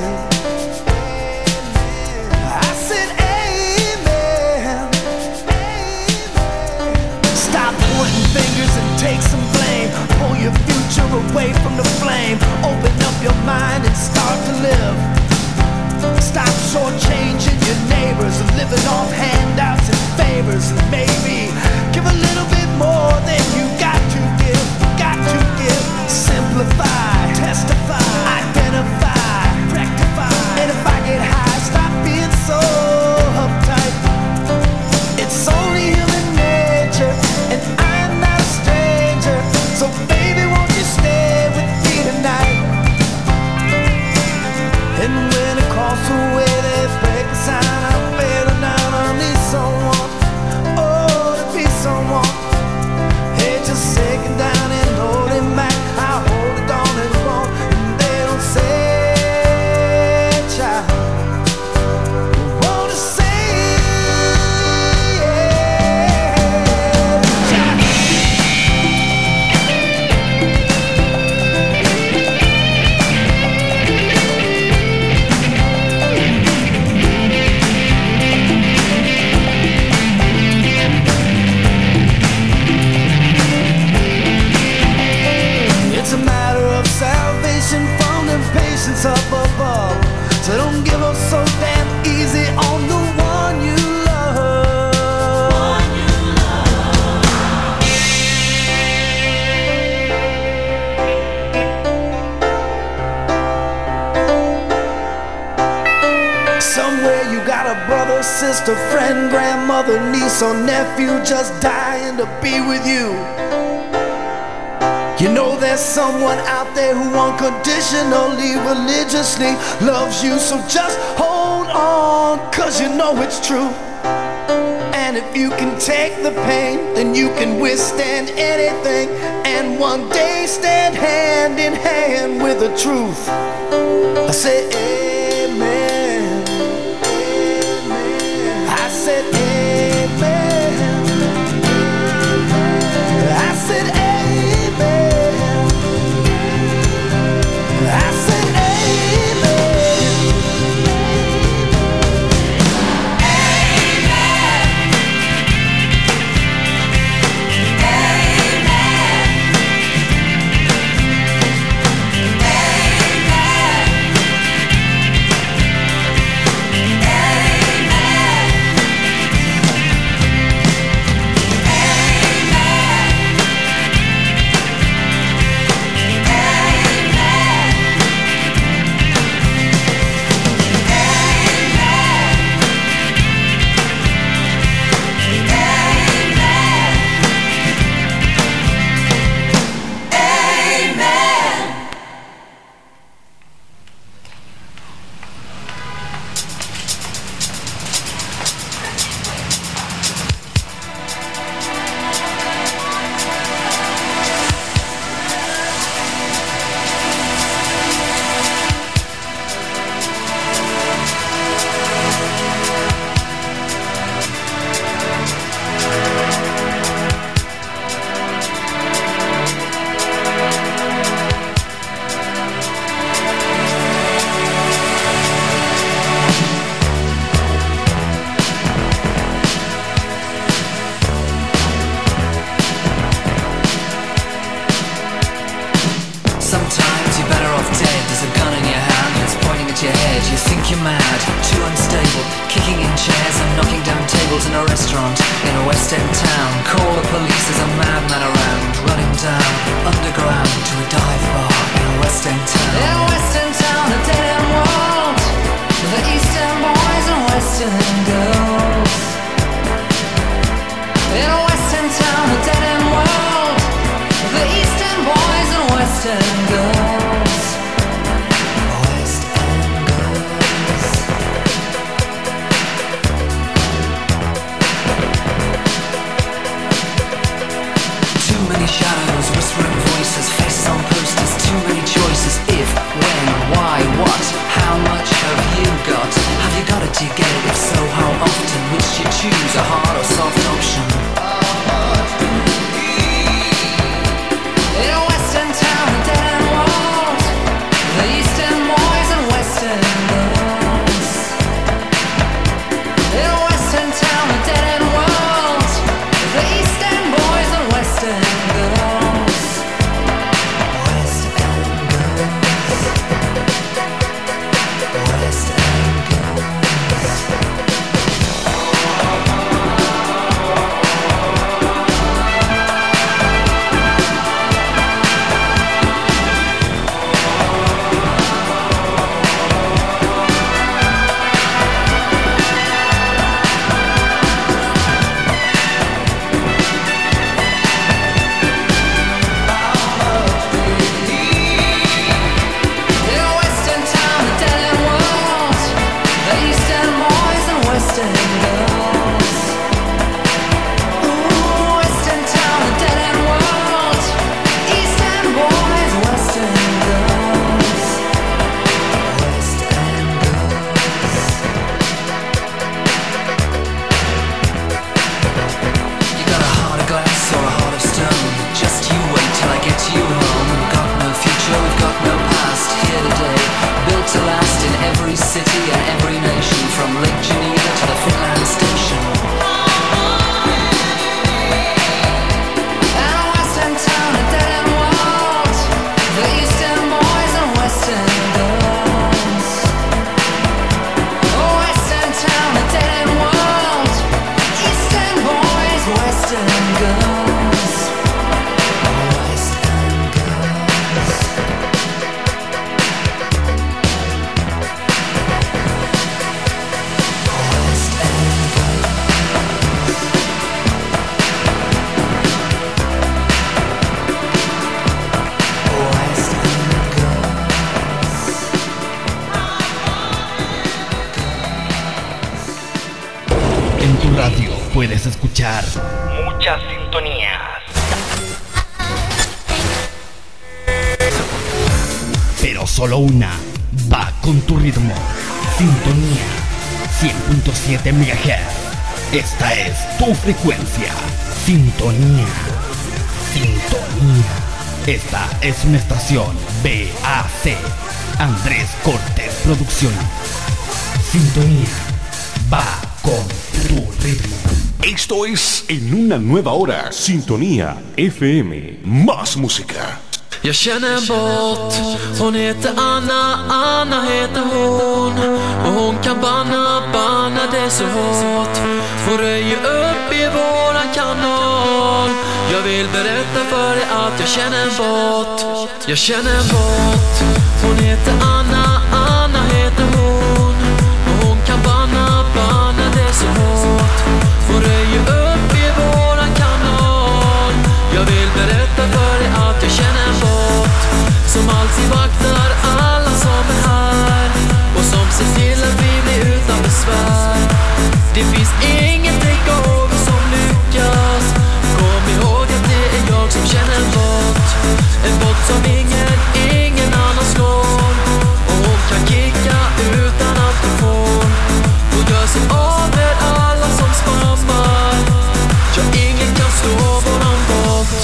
amen. I said amen, amen. Stop pointing fingers and take some blame. Pull your future away from the flame. Open up your mind and start to live. Stop shortchanging your neighbors and living off handouts and favors. And maybe give a little bit more than you got to give. Got to give. Simplify, testify, identify, rectify. And if I get high, stop being so uptight. It's only human nature, and I'm not a stranger. So baby, won't you stay with me tonight? And when it across the way they break a sign, I'm feeling down, I need someone, oh, to be someone. Hey, just take it down and hold it back. I hold it on and on, and they don't say, child, wanna say, it's a matter of salvation from impatience up above. So don't give up so damn easy on the one you love. Somewhere you got a brother, sister, friend, grandmother, niece, or nephew just dying to be with you. You know there's someone out there who unconditionally, religiously loves you. So just hold on, cause you know it's true. And if you can take the pain, then you can withstand anything. And one day stand hand in hand with the truth. I say amen. you mad, too unstable, kicking in chairs and knocking down tables in a restaurant in a West End town. Call the police, there's a madman around, running down underground to a dive bar in a West End town. In a West End town, a dead end world, the Eastern boys and Western girls. In a West End town, a dead end world, the Eastern boys and Western girls. West End girls. Too many shadows, whispering voices, faces on posters, too many choices. If, when, why, what, how much have you got? Have you got it, do you get it? If so, how often? Which you choose, a hard or soft option? In a Western town, a dead end world, the Eastern boys and Western girls. In a Western town, a dead end world, the Eastern boys and Western girls. West End girls. West End girls. In a Western town, a dead end world, the Eastern boys and Western girls. Ooh, Western town, a dead end world, Eastern boys, Western girls. West End girls. You got a heart of glass or a heart of stone. Just you wait till I get you home. Got no future, we've got no past. Here today, built to last in every city and every nation, from Lake Geneva to the Finland Station. And a Western town, a dead end world, the Eastern boys and Western girls. A Western town, a dead end world, Eastern boys, Western girls. West End girls. West End girls. West End girls. En tu radio puedes escuchar muchas sintonías, pero solo una va con tu ritmo. Sintonía 100.7 MHz. Esta es tu frecuencia. Sintonía. Sintonía. Esta es una estación BAC. Andrés Cortés Producciones. Sintonía va con tu ritmo. Esto es En una nueva hora. Sintonía FM. Más música. Jag känner en båt, hon heter Anna, Anna heter hon. Och hon kan banna det så hårt. Hon röjer upp i våran kanal. Jag vill berätta för dig att jag känner en båt. Jag känner en båt, hon heter Anna, Anna heter hon. Och hon kan banna det så hårt. Hon röjer upp i våran kanal. Jag vill berätta för dig att jag känner en båt som alltid vaktar alla som är här och som ser till att vi blir utan besvär. Det finns ingen takeover som lyckas. Kom ihåg att det är jag som känner en båt. En båt som ingen annan slår. Och hon kan kicka utan att hon får. Och gör sig av med alla som spammar. Ja, ingen kan slå våran båt.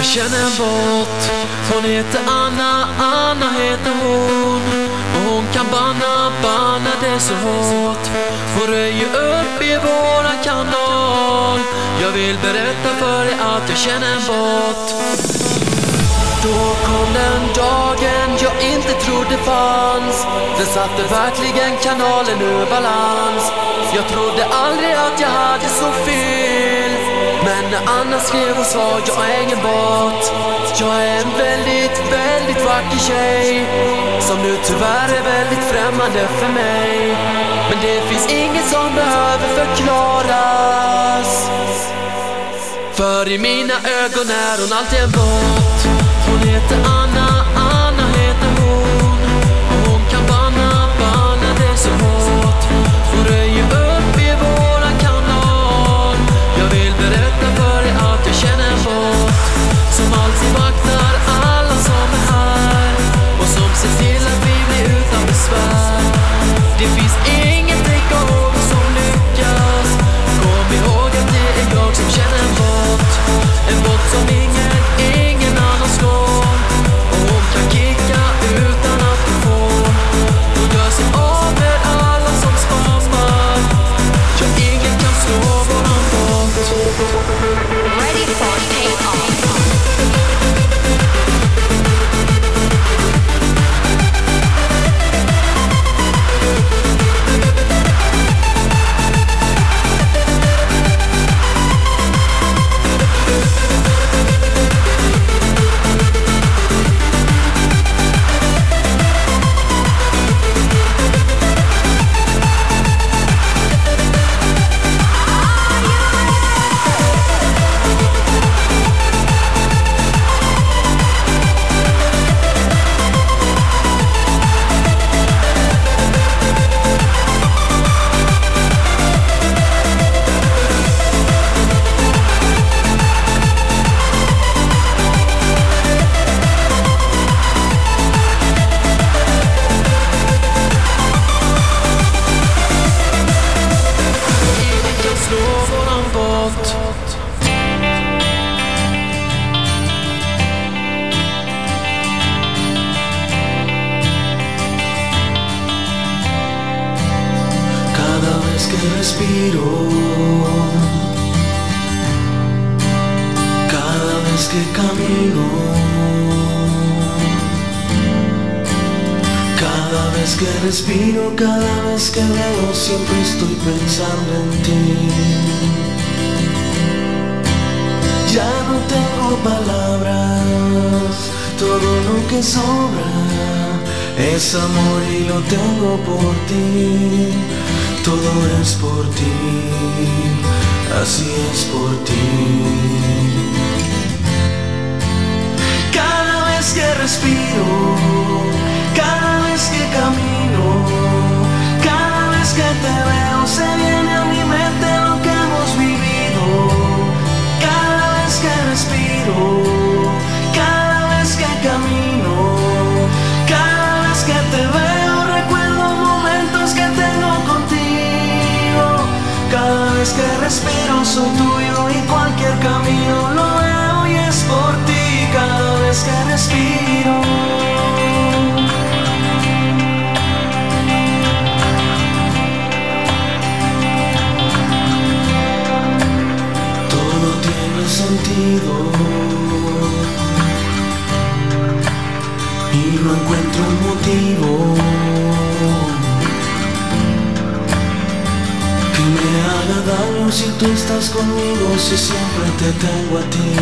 jag känner en bot. Hon heter Anna, Anna heter hon. Och hon kan banna det så hårt. Hon röjer upp i våran kanal. Jag vill berätta för dig att jag känner en bot. Då kom den dagen jag inte trodde fanns. Den satte verkligen kanalen ur balans. Jag trodde aldrig att jag hade så fel. Men när Anna skrev och sa jag är ingen bot. Jag är en väldigt, väldigt vacker tjej som nu tyvärr är väldigt främmande för mig. Men det finns inget som behöver förklaras. För i mina ögon är hon alltid en bot. Hon heter Anna, Anna heter hon. Och hon kan banna det så hårt. Hon röjer upp i våran kanal. Jag vill berätta för dig att jag känner en bot som alltid vaktar alla som är här. Och som ser till att vi blir utan besvär. Det finns inget takeover som lyckas. Kom ihåg att det är jag som känner en bot. En bot som ingen annan slår. Och hon kan kicka utan att du får. Hon gör sig av med alla som spammar. Ja, ingen kan slå våran bot. Ready for take-off. Respiro cada vez que veo, siempre estoy pensando en ti. Ya no tengo palabras, todo lo que sobra es amor y lo tengo por ti. Todo es por ti, así es por ti. Cada vez que respiro, cada vez que camino, cada vez que te veo, se viene a mi mente lo que hemos vivido. Cada vez que respiro, cada vez que camino, cada vez que te veo, recuerdo momentos que tengo contigo. Cada vez que respiro soy tuyo y cualquier camino lo veo y es por ti. Cada vez que respiro. Sentido y no encuentro un motivo que me haga daño si tú estás conmigo, si siempre te tengo a ti.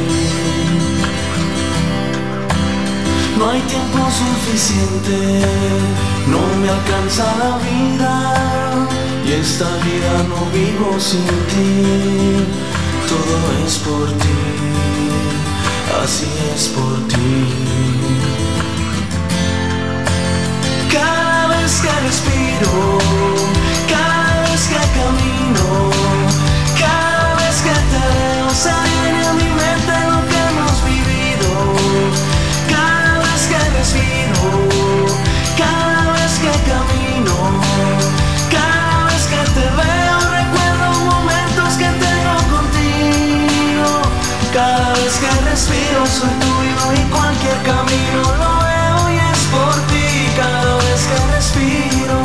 No hay tiempo suficiente, no me alcanza la vida y esta vida no vivo sin ti. Todo es por ti, así es por ti. Cada vez que respiro, cada vez que camino, cada vez que te veo, se viene a mi mente lo que hemos vivido. Cada vez que respiro, cada vez que camino, cada vez que te veo, recuerdo momentos que tengo contigo. Cada vez que respiro soy tuyo y cualquier camino lo veo y es por ti. Cada vez que respiro.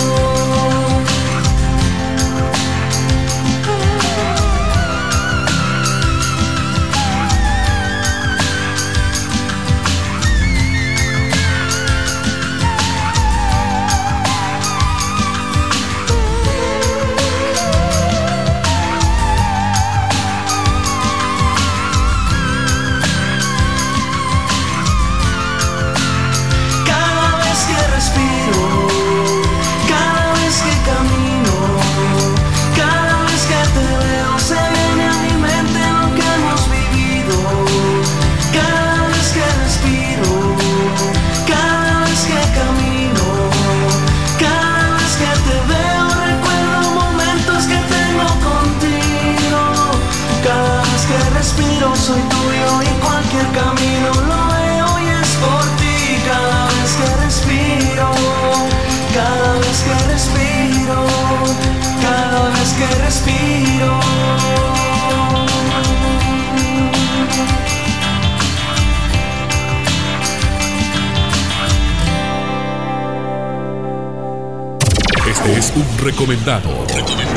Soy tuyo y cualquier camino lo veo y es por ti. Cada vez que respiro, cada vez que respiro, cada vez que respiro. Este es un recomendado.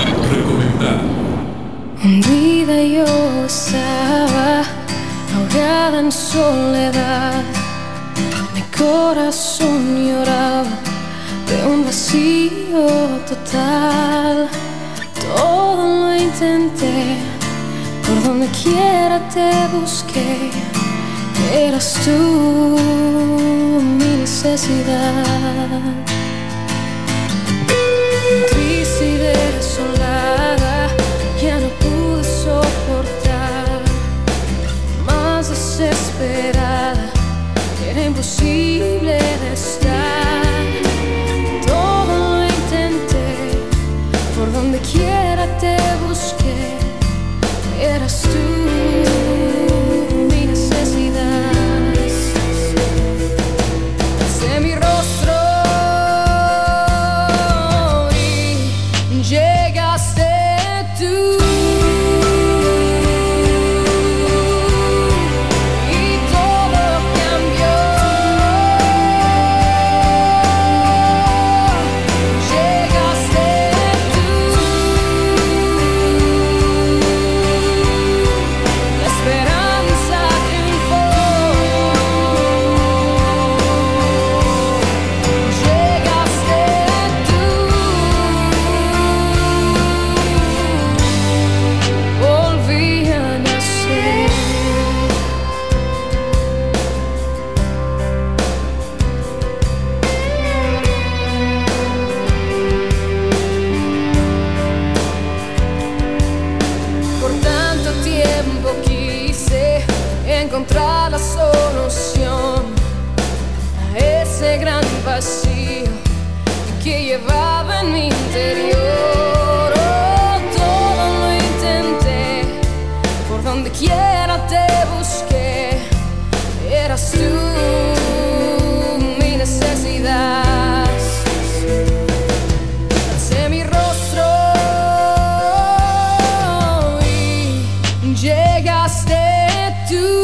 Hundida yo estaba, ahogada en soledad. Mi corazón lloraba de un vacío total. Todo lo intenté, por donde quiera te busqué. Eras tú mi necesidad. Triste y desolada, ya no pude soportar, más desesperada, era imposible de estar. Todo lo intenté, por donde quiera te busqué, eras tú mi necesidad. Alcé mi rostro y llegaste tú. Encontrar la solución a ese gran vacío que llevaba en mi interior. Oh, todo lo intenté, por donde quiera te busqué, eras tú mi necesidad. Alcé mi rostro y llegaste tú.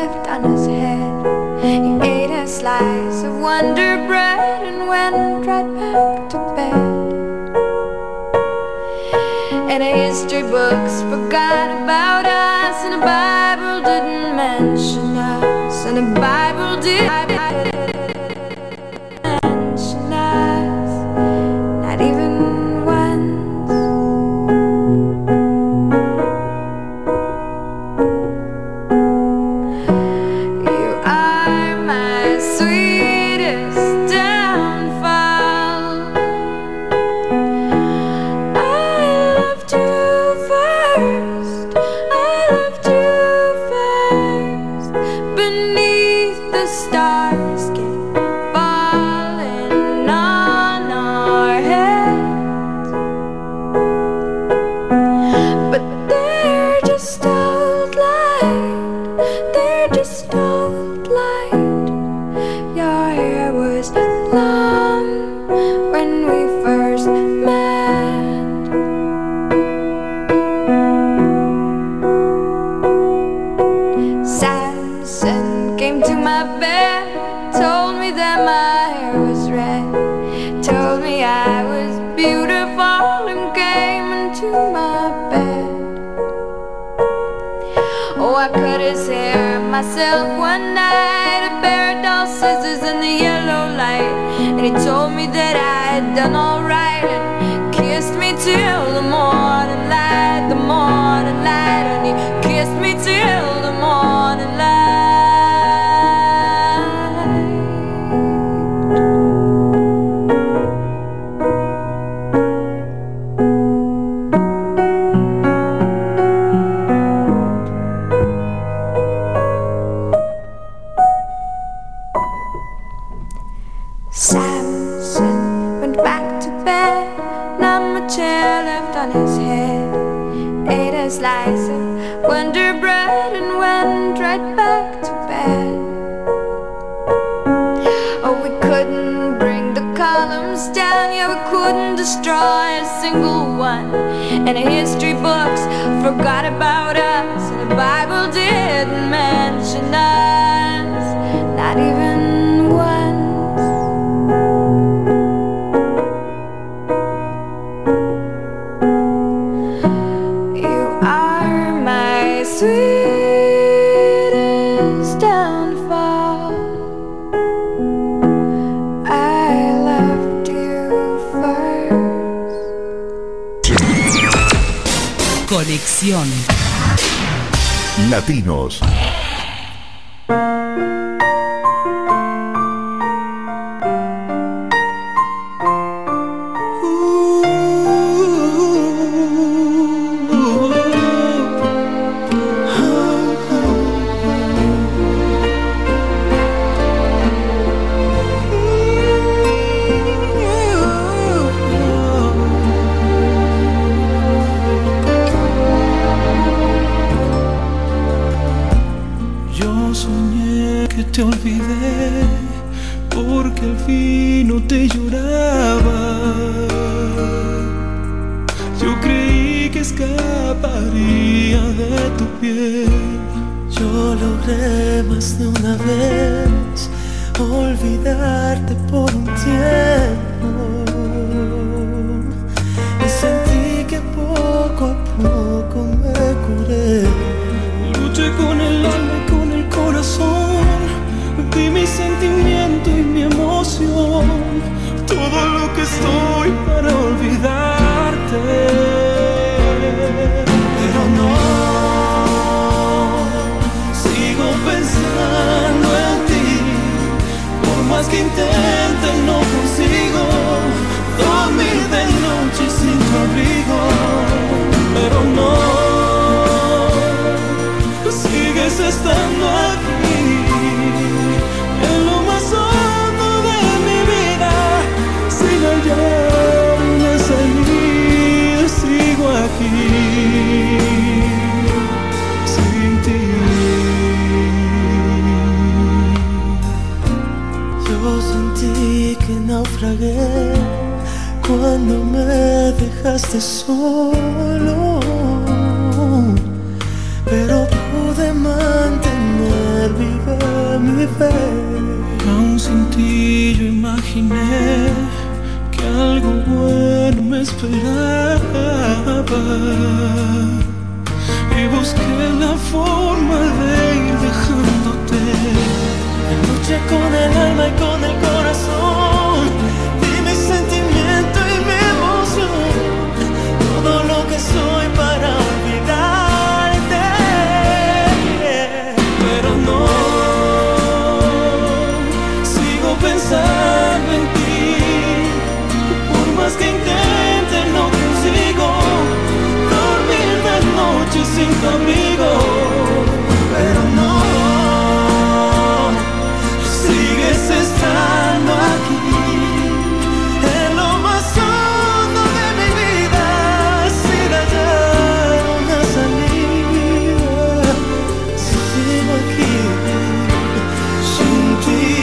lived on his head. He ate a slice of Wonder Bread and went right back to bed. And the history books forgot about us, and the Bible didn't mention us, and the Bible did mention us, not even once. You are my sweetest downfall. I loved you first, I loved you first, beneath the stars keep falling on our heads. But they're just old light, they're just old light. Your hair was long when we first met. Samson came to my bed, told me that my hair was red, told me I was beautiful, and came into my bed. Oh, I cut his hair myself one night, a pair of dull scissors in the yellow light, and he told me that I had done alright, and kissed me till the morning light, the morning light, and he kissed me till the morning light. Samson went back to bed, not much hair left on his head. Ate a slice of Wonder Bread and went right back to bed. Oh, we couldn't bring the columns down, yeah, we couldn't destroy a single one. And the history books forgot about us, and the Bible didn't mention us, not even once. You are my sweetest downfall. I loved you first. Conexión. Latinos. Yo soñé que te olvidé, porque al fin no te lloraba. Yo creí que escaparía de tu piel. Yo logré más de una vez olvidarte por un tiempo, y sentí que poco a poco me curé. Luché con el alma y con el corazón, di mi sentimiento y mi emoción, todo lo que estoy para olvidarte. Pero no, sigo pensando en ti, por más que intente no consigo dormir de noche sin tu abrigo. Pero no, sigues estando aquí, en lo más hondo de mi vida, sin hallar una salida, sigo aquí, sin ti. Yo sentí que naufragué cuando me dejaste solo, pero pude mantener mi volver. Aún sin ti yo imaginé que algo bueno me esperaba y busqué la forma de ir dejándote. Luché con el alma y con el corazón, di mi sentimiento y mi emoción, todo lo que soy para olvidarte. Pero no, sigo pensando en ti, por más que intente no consigo dormir de noche sin tu abrigo. Pero no, sigues estando aquí, en lo más hondo de mi vida, sin hallar una salida. Sigo aquí, sin ti.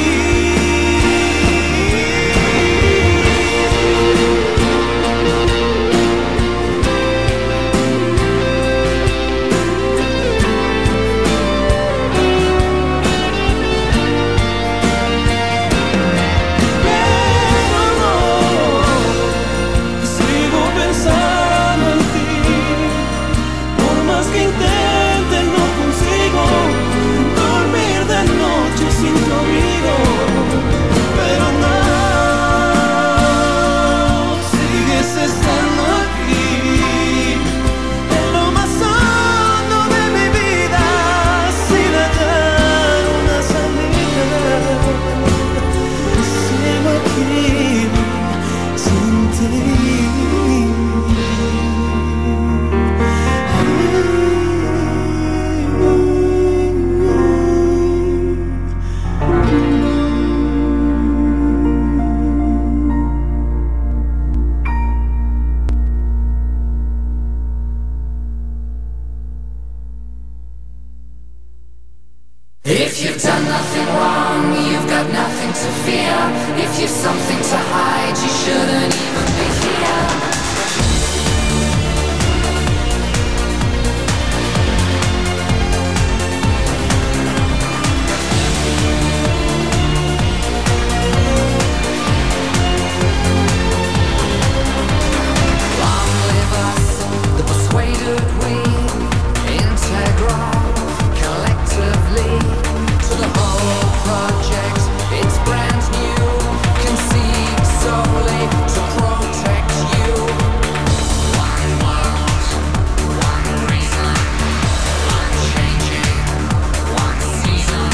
If you've done nothing wrong, you've got nothing to fear. If you've something to hide, you shouldn't even be here. Long live us, the persuaded we, integral, collectively, to the whole project. It's brand new, conceived solely to protect you. One world, one reason, unchanging, one season.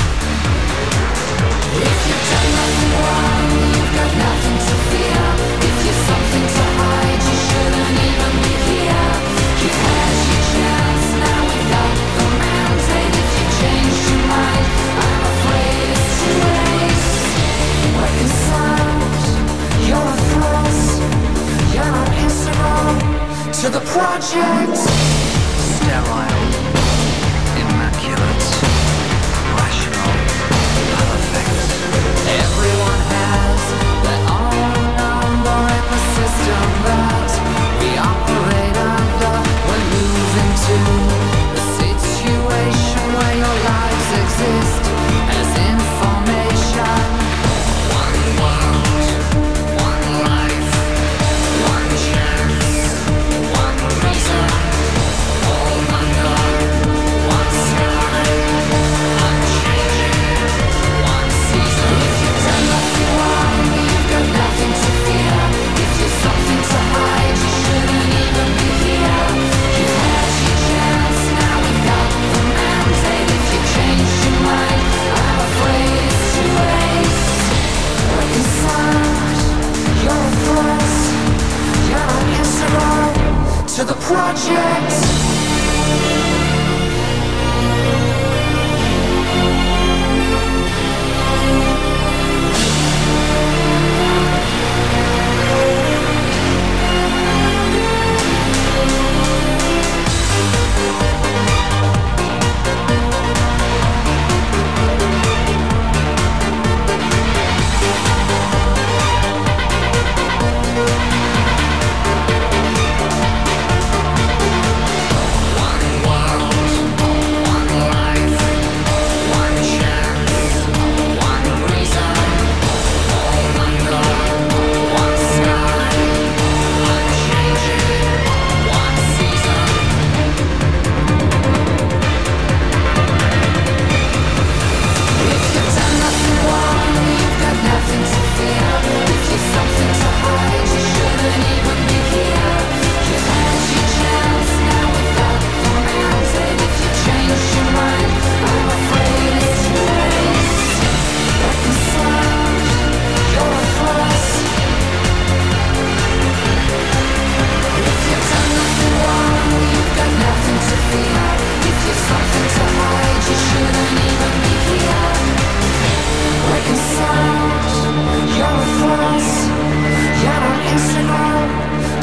If you've done nothing wrong, you've got nothing to fear. If you've something to hide, you shouldn't even be here. You've had your chance, now without the mandate. If you changed your mind, I'm afraid it's too late. Reconciled, you're a thrust, you're not integral to the project. Sterile, immaculate, rational, perfect. Everyone has their own number in the system that we operate under. We're moving to a situation where your lives exist as information. One world, one life, one chance, one reason, all under one sky, unchanging, one season. If you've done nothing wrong, you've got nothing to fear. If you've something to hide, you shouldn't even be here. You've had your chance, now without the mandate. If you changed your mind, I'm afraid it's too late. Reconciled, you're a thrust, you're not integral to the project.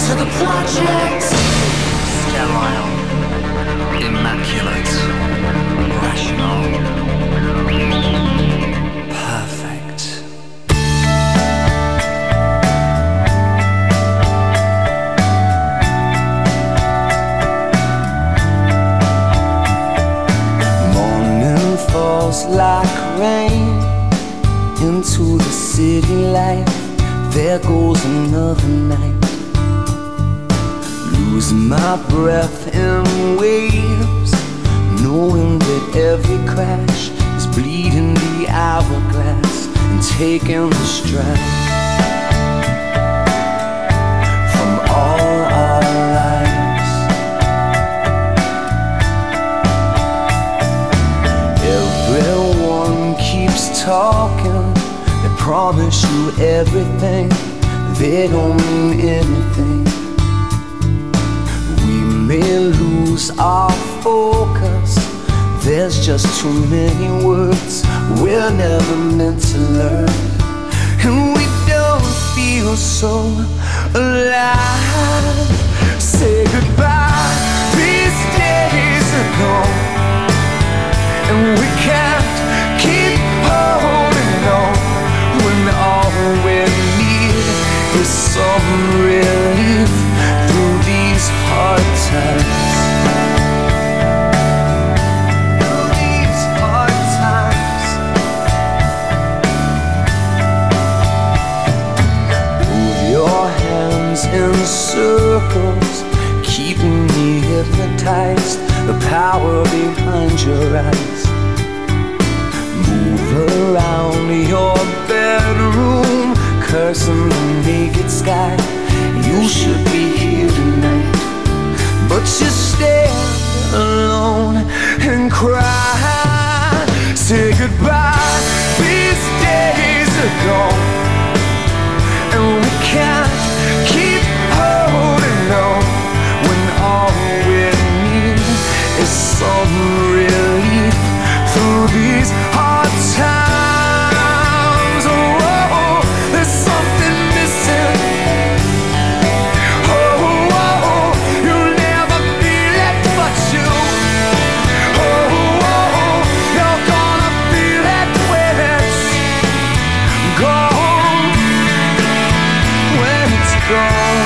to the project. Sterile, immaculate, rational, perfect. Morning falls like rain into the city light. There goes another night. Losing my breath in waves, knowing that every crash is bleeding the hourglass and taking the stride from all our lives. Everyone keeps talking, they promise you everything, they don't mean anything. We may lose our focus, there's just too many words we're never meant to learn, and we don't feel so alive. Say goodbye, these days are gone, and we can't keep holding on when all we need is some relief through these hard times. Through these hard times. Move your hands in circles, keeping me hypnotized, the power behind your eyes. Move around your bedroom, cursing the naked sky. You should be here tonight, but you stand alone and cry. Say goodbye, these days are gone, and we can't keep holding on when all we need is some relief through these hard times. Oh, there's something missing. Oh, you'll never feel it but you. Oh, you're gonna feel it when it's gone. When it's gone.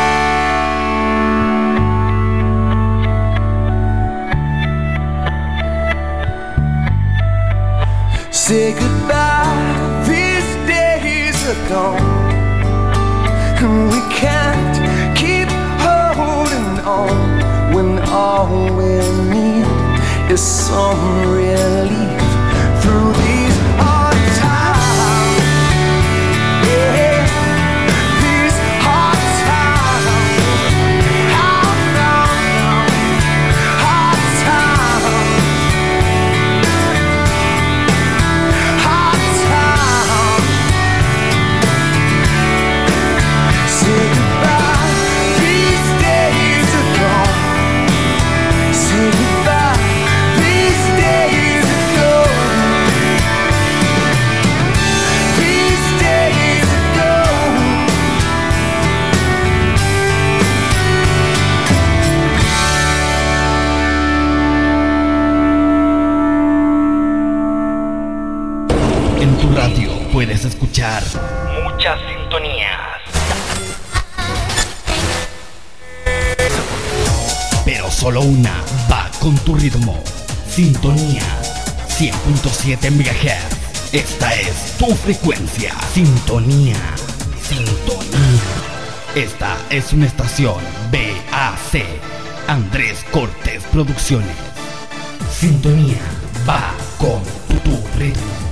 Say goodbye, these days are gone, and we can't keep holding on when all we need is some relief through these hard times. Yeah, these hard times. Hard times. Hard times. Say goodbye, these days are gone. Say goodbye, these days are gone. These days are gone. En tu radio puedes escuchar muchas sintonías, pero solo una va con tu ritmo. Sintonía 100.7 MHz. Esta es tu frecuencia. Sintonía. Esta es una estación BAC Andrés Cortés Producciones. Sintonía va con tu ritmo.